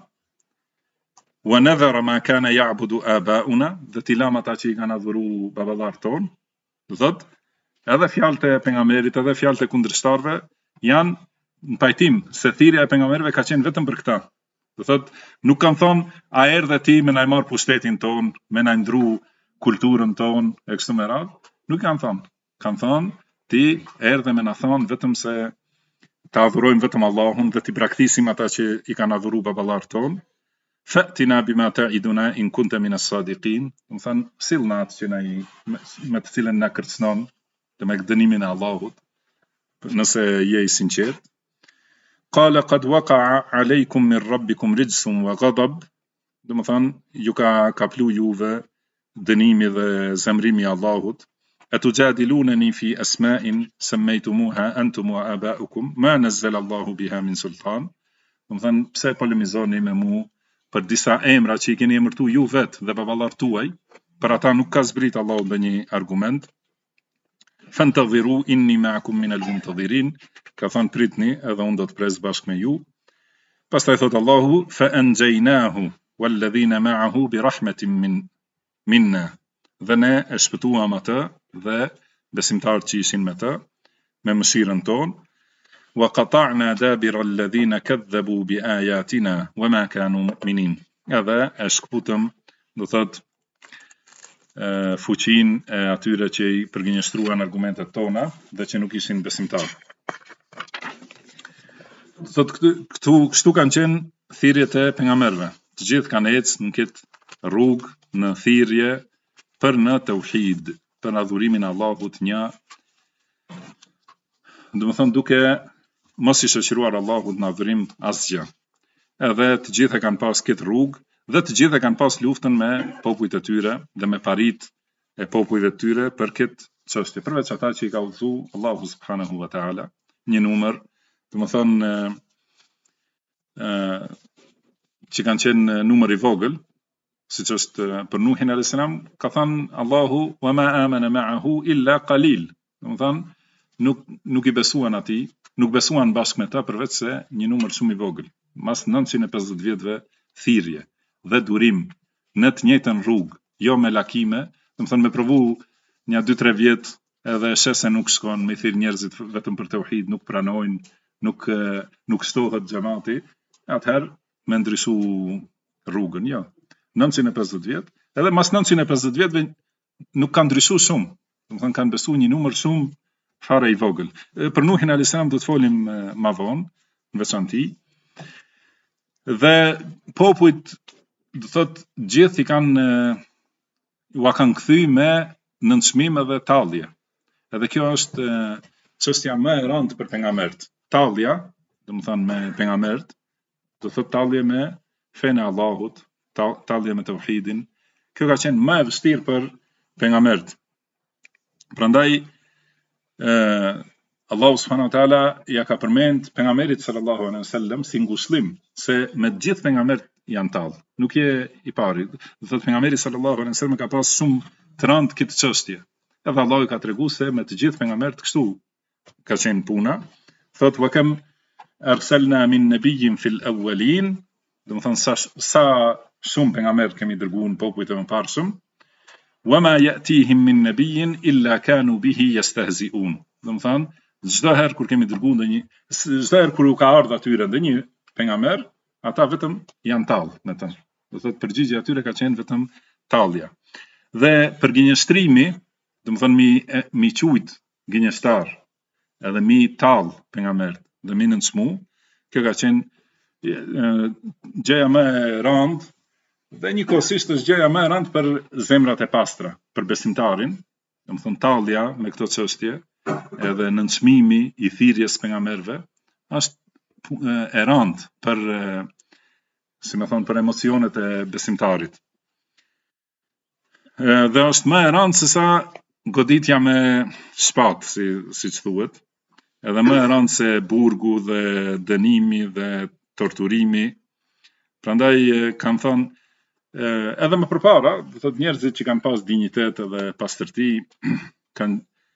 Speaker 2: Wa nadhara ma kana ya'budu aba'una. Dhe ti lam ata që i kanë adhuru baballarët tonë. Do thotë, edhe fjalët e pejgamberit, edhe fjalët e kundërshtarëve janë në pajtim se thirrja e pejgamberëve ka qenë vetëm për këtë. Do thotë, nuk kanë thonë a erdhe ti me na marr pushtetin ton, me na ndru kulturën ton e kështu me radhë. Nuk kanë thonë. Kanë thonë ti erdhe me na thonë vetëm se të adhurojmë vetëm Allahun dhe të braktisim ata që i kanë adhuru baballarët ton. fa'tina bima ta'iduna in kunta min as-sadiqin. Do të thënë sillna atë që na me të cilën na kërcënon, do me dënimin e Allahut, nëse je i sinqert. Qala qad waqa'a alaykum min rabbikum rijsun wa ghadab. Do të thënë ju ka kaplu juve dënimi dhe zemrimi i Allahut. Atujadilunani fi asma'in sammaytumuha antum wa aba'ukum ma nazzala Allahu biha min sultan. Do të thënë pse polemizoni me mu për disa emra që i keni emërtu ju vetë dhe baballar tuaj, për ata nuk ka zbrit Allahu ndonjë argument. Fantadhiru inni ma'akum min al-muntadhirin, ka thënë pritni edhe unë do të pres bashkë me ju. Pastaj thot Allahu fa anjaynahu walladhina ma'ahu bi rahmatin minna, dhe ne e shpëtuam atë dhe besimtarët që ishin me të me mëshirën tonë. Wa qata'na dabira alladhina kadhabu bi ayatina wama kanu mu'minin. Edhe e shkputëm, do thot fuqinë e atyre që i përgjigjëstruan argumentet tona dhe që nuk ishin besimtarë. Thot kështu kanë qenë thirrjet e pejgamberëve. Të gjithë kanë ecë në këtë rrugë në thirrje për në tauhid, për adhurimin e Allahut një. Do të thonë duke mos i shoqëruar Allahut në adhurim asgjë. Edhe të gjithë e kanë pas këtë rrugë dhe të gjithë e kanë pas luftën me popujt e tyre dhe me parit e popujve të tyre për këtë çështje. Përveç ata që i ka udhëzu Allahu subhanahu wa taala një numër, do të thonë që kanë qenë numër i vogël, siç është për Nuhin alayhis salam, ka thënë Allahu wa ma amana ma'ahu illa qalil. Do të thonë nuk i besuan atij, nuk besuan bashkë me ta përveç se një numër shumë i vogël. Mas 950 vjetëve thirrje dhe durim në të njëjtën rrugë, jo me lakime, do të thonë me provu një 2-3 vjet edhe shese nuk shkon, me thirr njerëzit vetëm për tauhid, nuk pranojnë, nuk shtohet xhamati, atëherë me ndryshu rrugën, jo. 950 vjet, edhe mas 950 vjetëve nuk kanë ndryshuar shumë, do të thonë kanë besuar një numër shumë fare i vogël. Për Nuhin alayhis salam do të folim më vonë, në veçanti. Dhe popujt, do thot, gjithë i kanë kthy me nënçmim edhe tallje. Edhe kjo është çështja më e rëndë për pejgamberët. Tallja, do të thonë me pejgamberët, do thot tallje me fenë e Allahut, tallje me tauhidin. Kjo ka qenë më e vështirë për pejgamberët. Prandaj Allahu subhanahu wa taala ja ka përmend pejgamberit sallallahu alaihi wasallam si ngushëllim se me të gjithë pejgamberët janë tallë. Nuk je i pari. Do thotë pejgamberi sallallahu alaihi wasallam ka pas shumë të rëndë këtë çështje. Edhe Allahu ka treguar se me të gjithë pejgamberët kështu ka qenë puna. Thot wa kam arsalna min nabiyyin fil awwalin, do të thonë sa shumë pejgamber kemi dërguar në popujt e mëparshëm. Wama ya'tihim min nabiyyin illa kanu bihi yastahzi'un. Do të thonë çdo herë kur kemi dërguar çdo herë kur u ka ardhur atyre ndonjë pejgamber, ata vetëm janë tallë me të. Do thotë përgjigjja atyre ka qenë vetëm tallja. Dhe për gënjeshtrimi, do të thonë mi quajt gënjeshtar, edhe mi tallë pejgamberët, dhe mi nënçmu, kjo ka qenë gjëja më e rëndë. Dhe njëkohësisht është gjëja më e rëndë për zemrat e pastra, për besimtarin, do të thonë tallja me këto çështje, edhe nënçmimi i thirrjes pejgamberëve është e rëndë për si më thon për emocionet e besimtarit. Dhe është më e rëndë se sa goditja me shpatë, siç thuhet, edhe më e rëndë se burgu dhe dënimi dhe torturimi. Prandaj kanë thonë edhe më përpara, do thotë njerëzit që kanë pas dinjitet edhe pastërti kanë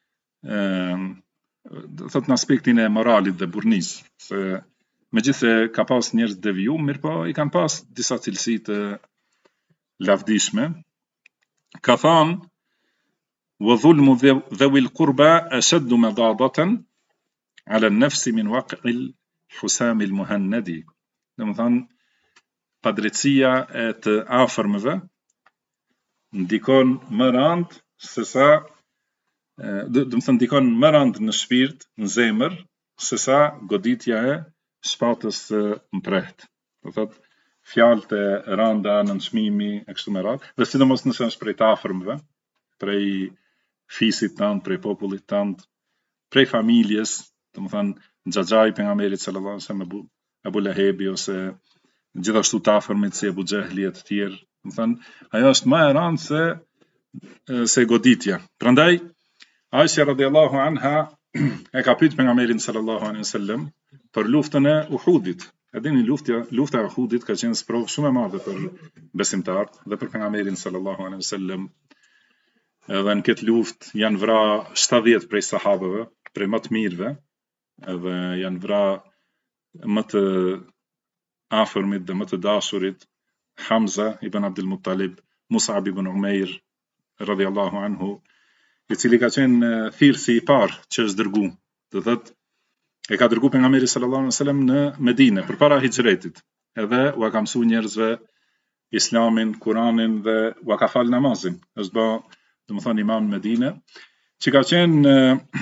Speaker 2: do thotë në aspektin e moralit dhe burrnisë, se megjithse ka pas njerëz deviju, mirë po i kanë pas disa cilësi të lavdishme. Ka thënë wa dhulmu dhawil qurba ashaddu madadatan ala an-nafsi min waq'il husam al-muhannadi. Do të thonë padrejtësia e të afërmëve ndikon më rënd se sa do të thonë ndikon më rënd në shpirt, në zemër, se sa goditja e shpatës mprehtë. Do thotë fjalët e rënda, nënçmimi e kështu me radhë, dhe sidomos nëse është prej të afërmve, prej fisit tënd, prej popullit tënd, prej familjes, domethënë xhaxhai pejgamberit sallallahu alaihi wasallam Abu Lahebi ose gjithashtu të afërmit si Abu Xehli e të tjerë, domethënë ajo është më e rëndë se goditja. Prandaj Aisha radhiyallahu anha e ka pyet pejgamberin sallallahu alaihi wasallam për luftën e Uhudit. E dini lufta e Uhudit ka qenë sprovë shumë e madhe për besimtarët dhe për pejgamberin sallallahu alaihi wasallam. Edhe në këtë luftë janë vrarë 70 prej sahabëve, prej më të mirëve, edhe janë vrarë më të afërmit dhe më të dashurit, Hamza ibn Abdul Muttalib, Mus'ab ibn Umair radhiyallahu anhu, i cili ka qenë thirrsi i parë që është dërgu. Do thotë e ka dërgu pejgamberi sallallahu alaihi wasallam në Medinë përpara hijretit. Edhe u ka mësuar njerëzve Islamin, Kur'anin dhe u ka fal namazin. Është bë, domethënë imam në Medinë, që ka qenë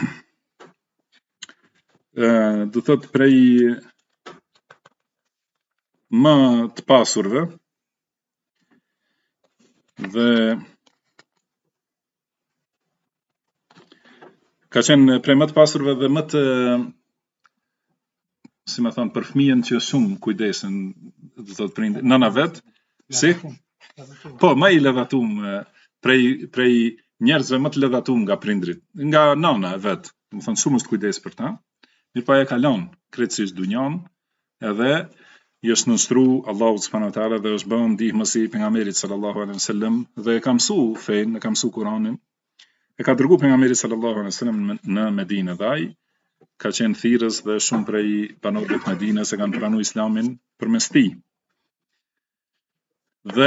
Speaker 2: do thotë prej më të pasurve dhe ka qenë prej më të pasurve dhe më të, si më thonë, për fëmijën që shumë kujdesen, do thotë prindë, nëna vet, si? Po, më i lëdhatum prej njerëzve më të lëdhatum nga prindrit, nga nëna vet, do thonë shumë është kujdes për ta. Mirë e kalon krejtësisht dunjan, edhe i është nënstru Allahu subhanahu wa taala dhe është bën ndihmësi pejgamberit sallallahu alaihi wasallam dhe e ka mësuar fen, e ka mësuar Kur'anin. E ka dërguar pejgamberi sallallahu alaihi wasallam në Medinë dhe ai ka qenë thirrës dhe shumë prej banorëve të Medinës e kanë pranuar Islamin përmes tij. Dhe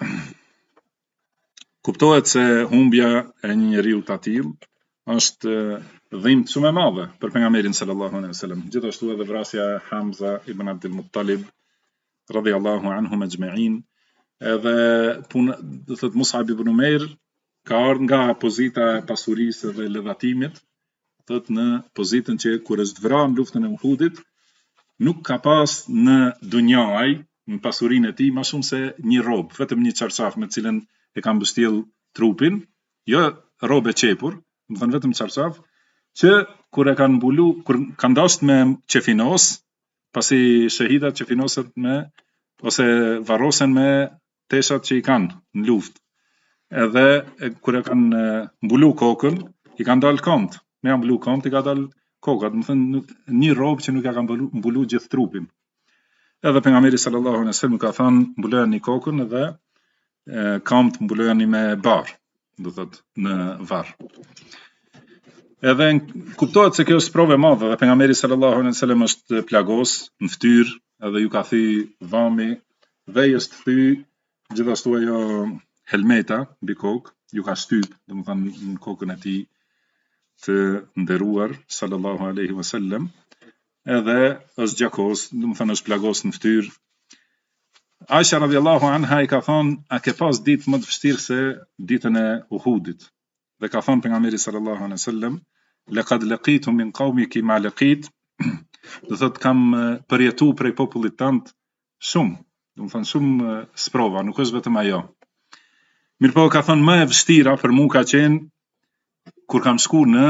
Speaker 2: kuptohet se humbja e një njeriu të tillë është dhimbje shumë e madhe për pejgamberin sallallahu alaihi wasallam. Gjithashtu edhe vrasja e Hamza ibn Abdul Muttalib radhiyallahu anhum ajma'in, edhe do thotë Mus'ab ibn Umair ka ardhur nga pozita e pasurisë dhe lëdhatimit, thotë në pozitën që kur është vrarë në luftën e Uhudit, nuk ka pas në dunja ai, në pasurinë e tij, më shumë se një robë, vetëm një çarçaf me cilën e ka mbështjell trupin, jo robë e qepur, domethënë vetëm çarçaf, që kur e kanë mbulu, kur kanë dashur me qefinos, pasi shahidat qefinoset me ose varrosen me teshat që i kanë në luftë. Edhe kur e kanë mbulu kokën, i kanë dalë këmbët. Me mbulu këmbët i ka dalë koka, domethënë një robë që nuk ja ka mbulu gjithë trupin. Edhe pejgamberi sallallahu alaihi wasallam ka thënë mbulojeni kokën edhe këmbët mbulojeni me barr, do thotë në varr. Edhe kuptohet se kjo është provë e madhe dhe pejgamberi sallallahu alaihi wasallam është plagos në fytyrë, edhe ju ka thyr vami dhe i është thyr gjithashtu ajo helmeta mbi kokë, ju ka shtyp, domethënë në kokën e tij të nderuar sallallahu alaihi wasallam, edhe është gjakos, domethënë është plagos në fytyrë. Aisha radhiyallahu anha i ka thonë, a ke pas ditë më të vështirë se ditën e Uhudit? Dhe ka thonë pejgamberi sallallahu alaihi wasallam, laqad laqitu min qaumiki ma laqit, do thotë kam përjetuar prej popullit tënd shumë, domethënë shumë sprova, nuk është vetëm ajo. Mirëpo ka thonë më e vështira për mua ka qenë kur kam shku në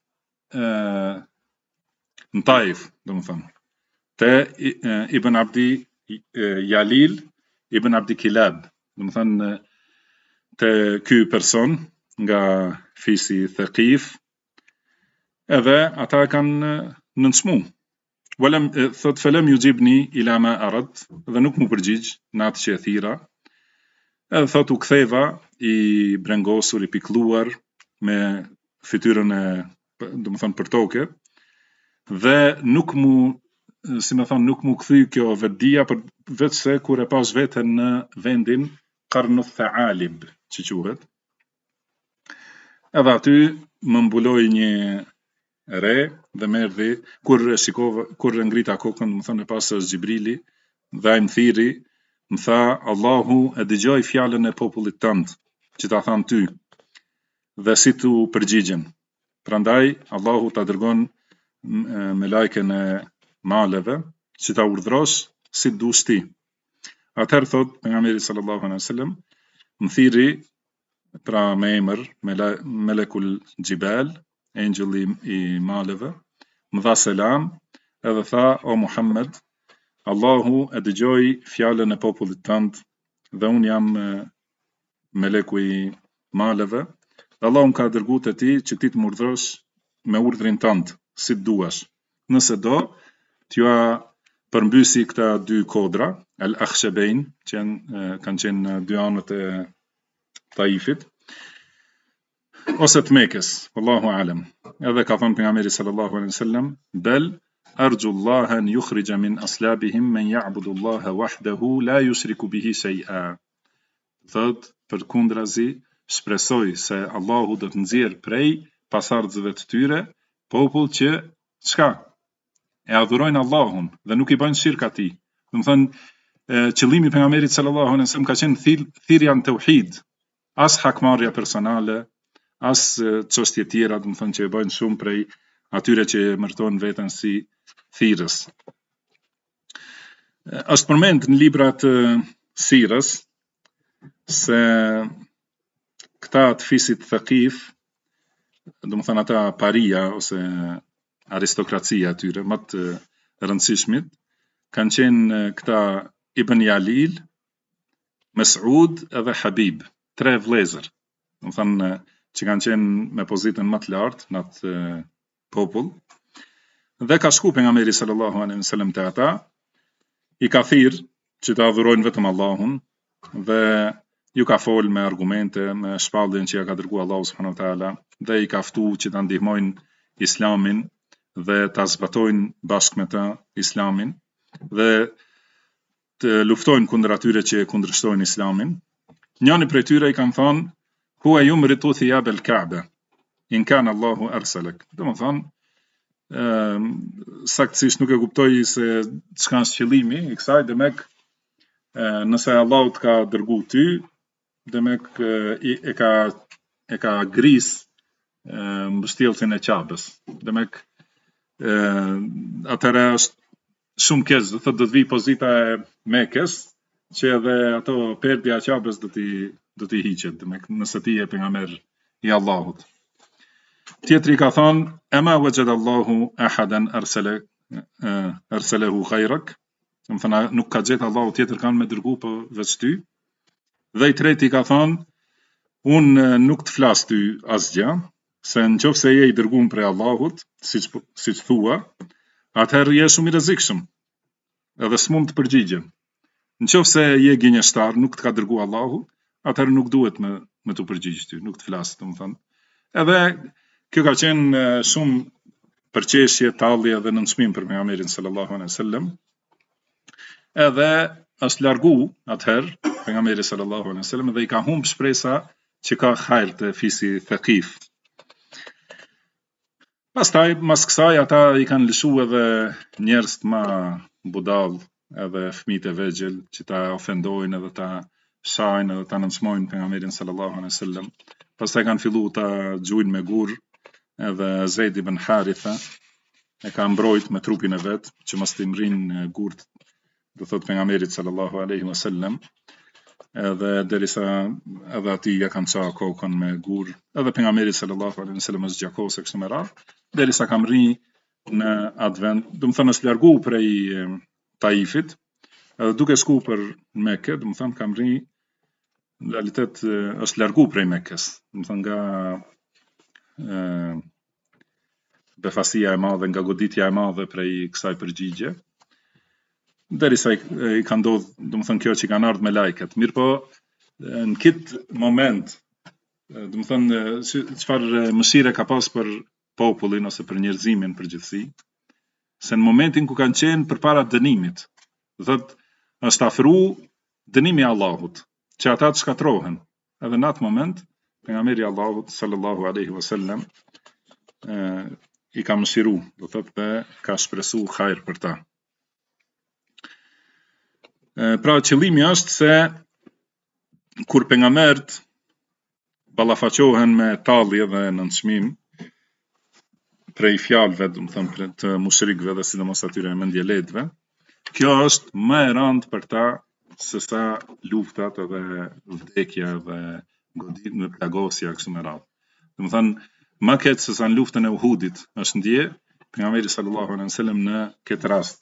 Speaker 2: Taif, domethënë, te Ibn Abdi Jalil Ibn Abdi Kilab, domethënë te ky person nga fisi Thaqif, edhe ata kanë nënçmu. Thot felem yujibni ila ma arad, dhe nuk mu përgjigj në atë që e thira. Edhe thot u ktheva i brengosur, i pikluar me fytyrën e, domethënë për tokë, dhe nuk mu, si më thon, nuk mu kthy kjo vetdia për vetë se kur e pas veten në vendin Qarnu Thaalib, që quhet. Edhe aty më mbuloi një re dhe më erdhi kur shikova, kur ngrita kokën, domethënë pas se është Xhibrili dhe ai më thiri, më tha Allahu e dëgjoi fjalën e popullit tënd që ta than ty dhe si tu përgjigjen. Prandaj Allahu ta dërgon me lajken e maleve që ta urdhrosh si dush ti. Atëherë thot pejgamberi sallallahu alaihi wasallam, më thirri pra me emër Melekul Gjibel, angeli i maleve, më dha selam edhe tha, o Muhammed, Allahu e dëgjoi fjalën e popullit tënd dhe unë jam meleku i maleve, dhe Allahu më ka dërguar te ti që ti të më urdhërosh me urdhrin tënd, si të duash. Nëse do, t'ja përmbysi këta dy kodra, El Akhshabein, që kanë qenë dy anët e Taifit, ose të Mekës, Allahu alem. Edhe ka thënë pejgamberi sallallahu alaihi wasallam, bel arju Allah an yukhrija min aslabihim man ya'budu Allah wahdahu la yushriku bihi shay'a. Thot përkundrazi, shpresoj se Allahu do të nxjerr prej pasardhësve të tyre popull që çka? E adhurojnë Allahun dhe nuk i bëjnë shirk atij. Do të thënë qëllimi i pejgamberit sallallahu alaihi wasallam ka qenë thirrja në tauhid, as hakmarrja personale, as çështje tjera, do të thënë që e bëjnë shumë prej atyre që emërtojnë veten si thirrës. Është përmend në librat sirës se këta të fisit Thaqif, do të thënë ata paria ose aristokracia e tyre më të rëndësishmit, kanë qenë këta Ibn Jalil, Mes'ud edhe Habib, tre vëllezër, do të thënë që kanë qenë me pozitën më të lartë në atë popull. Dhe ka shku pejgamberi sallallahu alaihi wasallam te ata, i ka thirrë që të adhurojnë vetëm Allahun dhe ju ka folë me argumente, me shpalljen që ja ka dërguar Allahu subhanahu wa taala dhe i ka ftuar që ta ndihmojnë Islamin dhe ta zbatojnë bashkë me të Islamin dhe të luftojnë kundër atyre që kundërshtojnë Islamin. Njëri prej tyre i kanë thënë, hua yumritu thiyab al-Ka'ba in kana Allahu arsalak. Do të thonë saktësisht nuk e kuptoj se çka është qëllimi i kësaj, demek nëse Allahu të ka dërguar ty, demek e ka gris mbështjellësin e Qabës. Demek atëherë është shumë keq, do thotë do të vi pozita e Mekës, që edhe ato perdja e Qabës do t'i hiqet, demek nëse ti je pejgamber i Allahut. Tjetri ka thonë, ema wajada Allahu ahadan arsalahu khairak, do të thënë nuk ka gjetë Allahu tjetër kanë me dërgu për veç ty. Dhe i treti ka thonë, unë nuk të flas ty asgjë, se nëse je i dërguar prej Allahut, siç thua, atëherë je shumë i rrezikshëm, edhe s'mund të përgjigjem. Nëse je gënjeshtar, nuk të ka dërguar Allahu, atëherë nuk duhet me të përgjigj ty, nuk të flas, domethënë. Edhe kjo ka qenë shumë përqeshje, tallje dhe nënçmim për pejgamberin sallallahu alaihi wasallam. Edhe është largu atëherë pejgamberi sallallahu alaihi wasallam dhe i ka humb shpresa që ka hajr të fisi Thaqif. Pastaj, mas kësaj, ata i kanë lëshu edhe njerëz më budall, edhe fëmijët e vegjël që ta ofendojnë edhe ta shajnë edhe ta nënçmojnë pejgamberin sallallahu alaihi wasallam. Pastaj kanë filluar ta gjujnë me gur, edhe Zeid ibn Haritha e ka mbrojt me trupin e vet, që mos t'i mrin gurt, do thot pejgamberit sallallahu alaihi wasallam. Edhe derisa edhe ati ja kanë qa kokën me gur, edhe pejgamberi sallallahu alaihi wasallam është gjakose kështu me radhë, derisa ka mri në atë vend, do të thënë është largu prej Taifit, edhe duke shku për Mekë, do të thënë ka mri në realitet është largu prej Mekës, do të thënë nga befasia e madhe, nga goditja e madhe prej kësaj përgjigje. Derisa i ka ndodhur, do të thënë kjo që kanë ardhur me lajket. Mirë po, në këtë moment, do të thënë çfarë mëshire ka pas për popullin ose për njerëzimin përgjithësi, se në momentin ku kanë qenë përpara dënimit, do thotë është afru dënimi i Allahut, që ata të shkatrohen. Edhe në atë moment, pejgamberi i Allahut sallallahu alaihi wasallam i ka mëshiru, do thotë dhe ka shpresu hajër për ta. Pra qëllimi është se kur pejgamberët ballafaqohen me tallje dhe nënçmim prej fjalëve, do të thënë të mushrikëve dhe sidomos atyre mendjeletëve, kjo është më e rëndë për ta se sa luftat edhe vdekja dhe godit në plagosja kështu me radhë. Domethënë, më keq se sa në luftën e Uhudit është ndje pejgamberi sallallahu alaihi wasallam në këtë rast.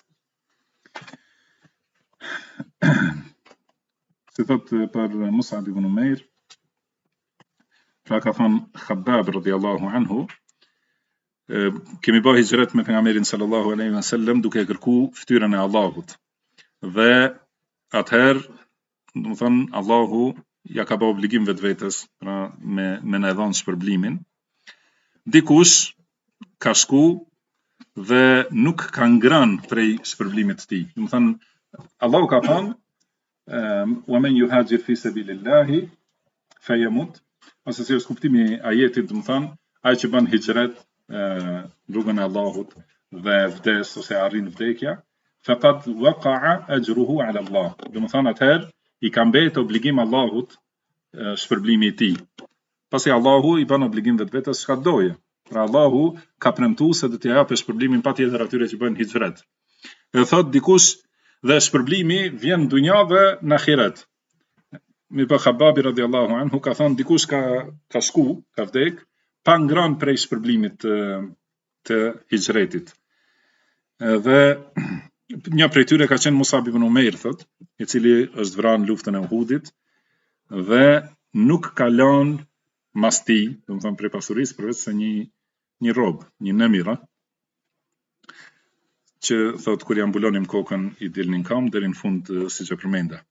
Speaker 2: Si thot për Mus'ab ibn Umair, pra ka thënë Khabbab radhiyallahu anhu, kemi bërë hijret me pejgamberin sallallahu alaihi wasallam duke kërku fytyrën e Allahut. Dhe atëherë, domethënë Allahu ja ka bërë obligim vetvetes, pra me na dhënë shpërblimin. Dikush ka shku dhe nuk ka ngrënë prej shpërblimit të tij. Domethënë Allahu ka thënë wa man yuhajir fi sabilillahi fayamut, ose si është kuptimi i ajetit, domethënë ai që bën hijret rrugën e Allahut dhe vdes ose arrin vdekja, faqad waqa'a ajruhu ala Allah. Domethënë atëherë i ka mbetë obligim Allahut shpërblimi i tij. Pasi Allahu i bën obligim vetvetes çka doje. Pra Allahu ka premtuar se do t'i japë shpërblimin patjetër atyre që bëjnë hijret. Dhe thot dikush dhe shpërblimi vjen në dunja dhe në ahiret. Mirë, Khababi radhiyallahu anhu ka thënë dikush ka shku, ka vdek, pa ngrënë prej shpërblimit të hijretit. Dhe një prej tyre ka qenë Mus'ab ibn Umair, thot, i cili është vrarë në luftën e Uhudit dhe nuk ka lënë mas tij, domethënë prej pasurisë, përveç se një rob, një nemira, që thot kur ja mbulonim kokën i dilnin kam deri në fund, siç e përmenda.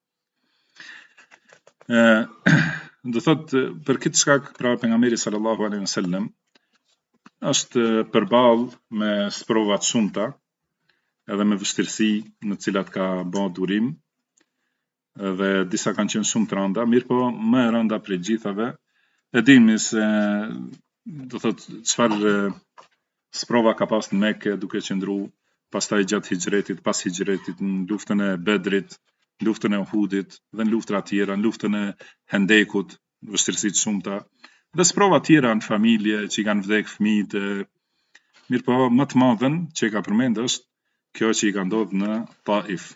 Speaker 2: Do thot për këtë shkak pra pejgamberi sallallahu alaihi wasallam është përballë me sprova të shumta edhe me vështirësi në të cilat ka bërë durim, dhe disa kanë qenë shumë të rënda, mirë po më e rënda prej gjithave e dini se do thot çfarë sprova ka pas në Mekë duke qëndruar pastaj gjatë hijretit, pas hijretit, në luftën e Bedrit, luftën e Uhudit dhe në luftra tjera, në luftën e Hendekut, vështirësi të shumta, dhe sprova tjera në familje që i kanë vdek fëmijët. Mirë po më të madhen që i ka përmendë është kjo që i ka ndodhur në Taif.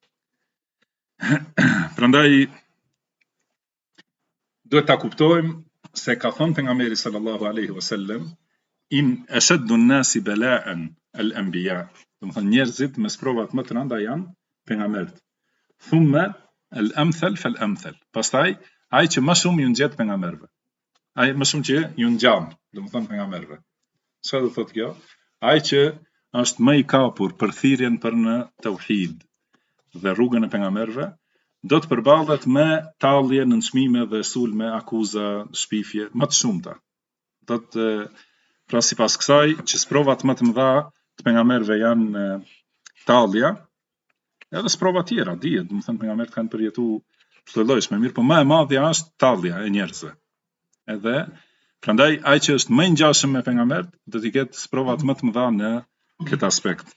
Speaker 2: Prandaj duhet ta kuptojmë se ka thënë pejgamberi sallallahu alaihi wasallam in ashaddu an-nasi bala'an al-anbiya. Domethënë njerëzit me sprovat më të rënda janë pejgamberët. Thumma al-amthal fal-amthal. Pastaj ai që më shumë ju ngjet pejgamberëve. Ai më shumë që ju ngjan, domethënë pejgamberëve. Çfarë do thotë kjo? Ai që është më i kapur për thirrjen për në tauhid dhe rrugën e pejgamberëve, do të përballet me tallje, nënçmime dhe sulme, akuza, shpifje më të shumta. Do të pra sipas kësaj që sprovat më të mëdha të pejgamberëve janë tallja, edhe sprova tjera, dihet, domethënë pejgamberët kanë përjetuar çdo llojshme, mirë, po më e madhja është tallja e njerëzve. Edhe prandaj ai që është më i ngjashëm me pejgamberët do t'i ketë sprovat më të mëdha në këtë aspekt.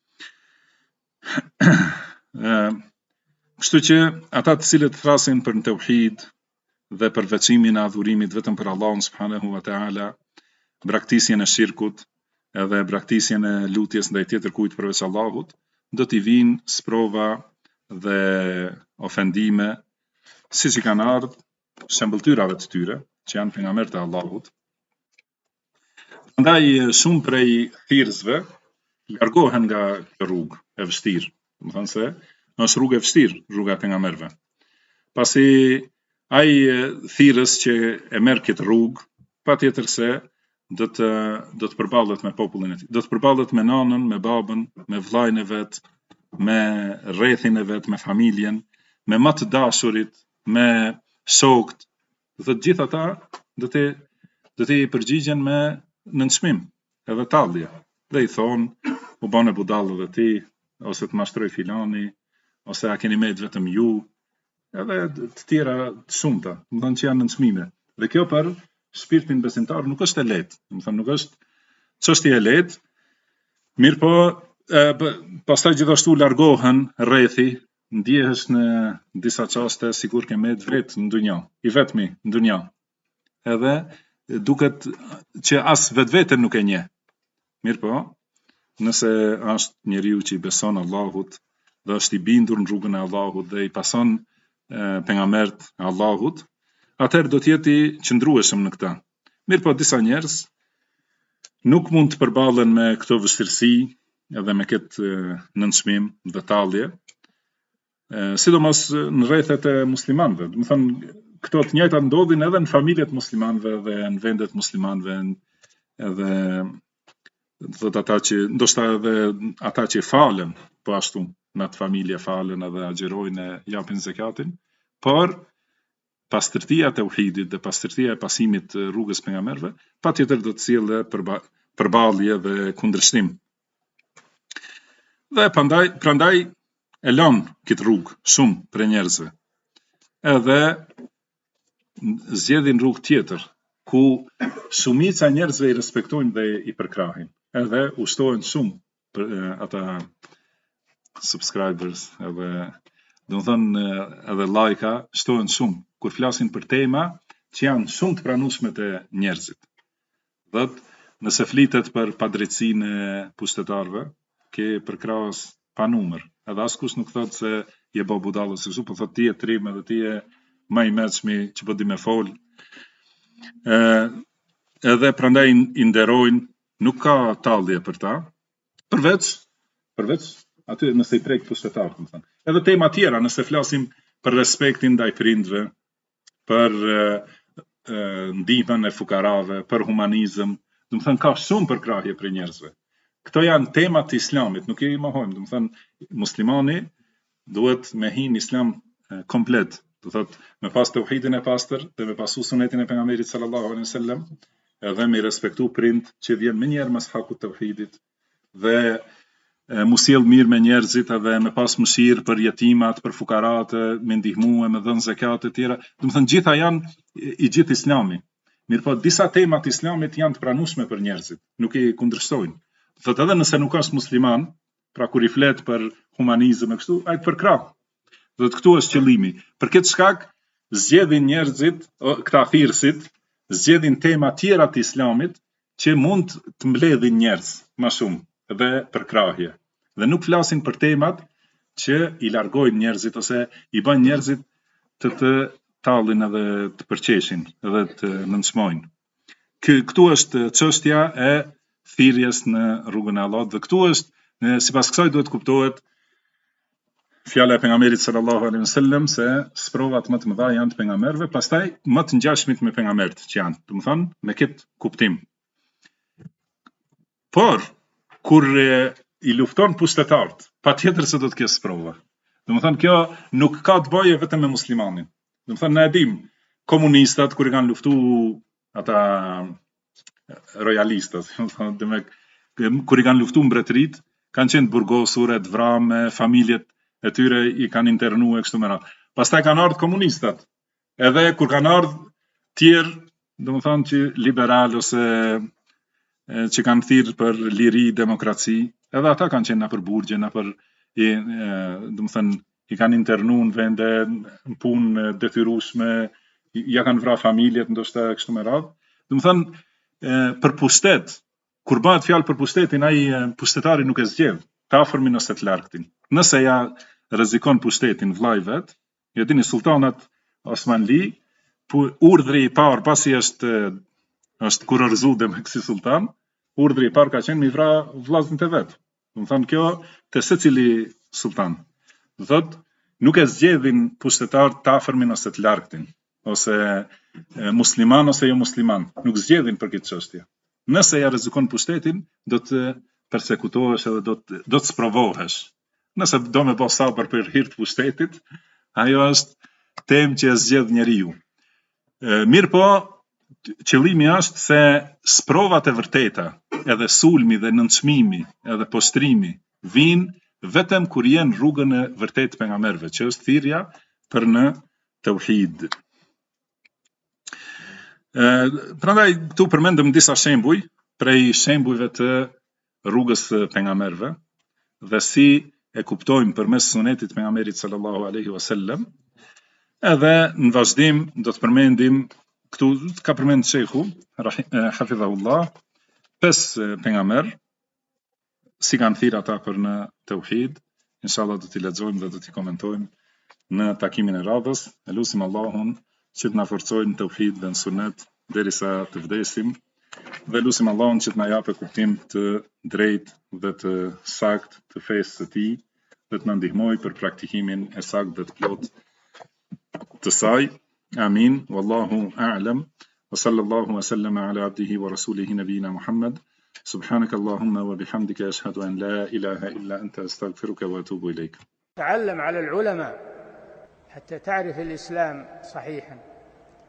Speaker 2: Kështu që ata të cilët thrasin për tauhid dhe për veçimin e adhurimit vetëm për Allahun subhanahu wa taala, braktisjen e shirkut edhe braktisjen e lutjes ndaj tjetër kujt përveç Allahut, do t'i vinë sprova dhe ofendime, siç i kanë ardhur shembulltyrave të tyre, që janë pejgamberët e Allahut. Prandaj shumë prej thirrësve largohen nga kjo rrugë e vështirë, domethënë se është rrugë e vështirë, rruga e pejgamberëve. Pasi ai thirrës që e merr këtë rrugë, patjetër se do të përballet me popullin e tij. Do të përballet me nanën, me babën, me vllajën e vet, me rrethin e vet, me familjen, me më të dashurit, me shokët. Do të gjithë ata do të përgjigjen me nënçmim, edhe tallje. Dhe i thonë, u bën e budallë edhe ti, ose të mashtroj filani, ose a keni me vetëm ju, edhe të tjera të shumta, domethënë që janë nënçmime. Dhe kjo për shpirtin besimtar nuk është e lehtë, domethënë nuk është çështje e lehtë. Mirë po, pastaj gjithashtu largohen rrethi, ndjehesh në disa çaste sikur ke me vetë në dunjë, i vetmi në dunjë. Edhe duket që as vetveten nuk e njeh. Mirë po, nëse është njeriu që i beson Allahut dhe është i bindur në rrugën e Allahut dhe i pason pejgambert e Allahut, atëherë do të jetë i qëndrueshëm në këtë. Mirë po disa njerëz nuk mund të përballen me këto vështirësi edhe me këtë nënçmim dhe tallje, sidomos në rrethet e muslimanëve. Do të thënë këto të njëjtat ndodhin edhe në familjet muslimanëve dhe në vendet muslimanëve, edhe do thotë ata që ndoshta edhe ata që falen po ashtu në atë familje falen edhe agjerojnë e japin zakatin, por pastërtia e tauhidit dhe pastërtia e pasimit të rrugës pejgamberëve patjetër do të sjellë përballje dhe kundërshtim. Dhe prandaj e lën këtë rrugë shumë për njerëzve. Edhe zgjedhin rrugë tjetër ku shumica e njerëzve i respektojnë dhe i përkrahin. Edhe ushtohen shumë për ata subscribers edhe do të thënë edhe like-a shtohen shumë kur flasin për tema që janë shumë të pranueshme te njerëzit. Dhe nëse flitet për padrejtësinë e pushtetarëve, ke përkrahas pa numër. Edhe askush nuk thotë se je bë budallë se kështu, po thotë ti je trim edhe ti je më i mëshmi që po di me fol. Edhe prandaj i nderojnë, nuk ka tallje për ta, përveç aty nëse i prek pushtetarët, më thënë. Edhe tema tjera, nëse flasim për respektin ndaj prindve, për ndihmën e fukarave, për humanizëm, do të thënë ka shumë përkrahje për njerëzve. Këto janë temat të islamit, nuk i mohojmë, do të thënë muslimani duhet me hin islam komplet, do thotë me pas tauhidin e pastër dhe me pasu sunetin e pejgamberit sallallahu alaihi wasallam, edhe me respektu prind që vjen më njëherë mas hakut tauhidit dhe mu sjell mirë me njerëzit edhe me pas mëshirë për jetimat, për fukarat, me ndihmue, me dhënë zakat e tjera. Do të thënë gjitha janë i gjithë islami. Mirë po disa tema të islamit janë të pranueshme për njerëzit, nuk i kundërshtojnë. Thotë edhe nëse nuk është musliman, pra kur i flet për humanizëm e kështu, ai të përkrah. Do të këtu është qëllimi. Për këtë shkak zgjedhin njerëzit, këta thirrësit, zgjedhin tema tjera të islamit që mund të mbledhin njerëz më shumë dhe përkrahje. Dhe nuk flasin për temat që i largojnë njerëzit ose i bën njerëzit të tallin edhe të përqeshin edhe të nënçmojnë. Këtu është çështja e thirrjes në rrugën e Allahut dhe këtu është sipas kësaj duhet kuptohet fjala e pejgamberit sallallahu alaihi wasallam se sprovat më të mëdha janë të pejgamberëve, pastaj më të ngjashmit me pejgamberët që janë, do të thonë me këtë kuptim. Por kur i lufton pushtetarët, patjetër se do të kesh sprova. Do të thonë kjo nuk ka të bëjë vetëm me muslimanin. Do të thonë na e dim, komunistat kur i kanë luftuar ata rojalistat, do me kur i kanë luftuar mbretërit, kanë qenë burgosur, të vramë, familjet e tyre i kanë internuar kështu me radhë. Pastaj kanë ardhur komunistat. Edhe kur kanë ardhur tjerë, do të thonë që liberal ose që kanë thirrë për liri, demokraci, edhe ata kanë qenë në për burgje, në për, do të thënë, i kanë internuar në vende, në punë detyrueshme, ja kanë vrarë familjet, ndoshta kështu me radhë. Do të thënë, për pushtet, kur bëhet fjalë për pushtetin, ai pushtetari nuk e zgjedh, të afërmin ose të largëtin. Nëse ja rrezikon pushtetin vllai vet, ja dini sultanat Osmanli, urdhri i parë pasi është kurorzuar me kësi sultan, urdhri i parë ka qenë me vra vllazën e vet. Do të thonë kjo te secili sultan. Do thotë nuk e zgjedhin pushtetar të afërmin ose të largëtin, ose musliman ose jo musliman, nuk zgjedhin për këtë çështje. Nëse ja rrezikon pushtetin, do të persekutohesh edhe do të sprovohesh. Nëse do me bë sabër për hir të pushtetit, ajo është temë që e zgjedh njeriu. Mirë po, qëllimi është se sprovat e vërteta, edhe sulmi dhe nënçmimi, edhe postrimi, vinë vetëm kur jenë rrugën e vërtet pejgamberëve, që është thirrja për në tauhid. Prandaj këtu përmendëm disa shembuj prej shembujve të rrugës pejgamberëve dhe si e kuptojmë përmes sunetit pejgamberit sallallahu alaihi wasallam. Edhe në vazhdim do të përmendim këtu ka përmend shehu hafidhahullah 5 pejgamber si kanë thirrë ata për në tauhid, inshallah do t'i lexojmë dhe do t'i komentojmë në takimin e radhës. Elusim Allahun që të na forcojë në tauhid dhe në sunet derisa të vdesim. Dhe lusim Allahun që të na japë kuptim të drejtë dhe të saktë të fesë së tij dhe të na ndihmojë për praktikimin e saktë dhe të plotë të saj. Amin. Wallahu a'lam. Wa sallallahu wa sallama ala abdihi wa rasulihi nabiyina Muhammad. سبحانك اللهم وبحمدك أشهد أن لا إله إلا أنت أستغفرك وأتوب إليك.
Speaker 1: تعلم على العلماء حتى تعرف الإسلام صحيحا.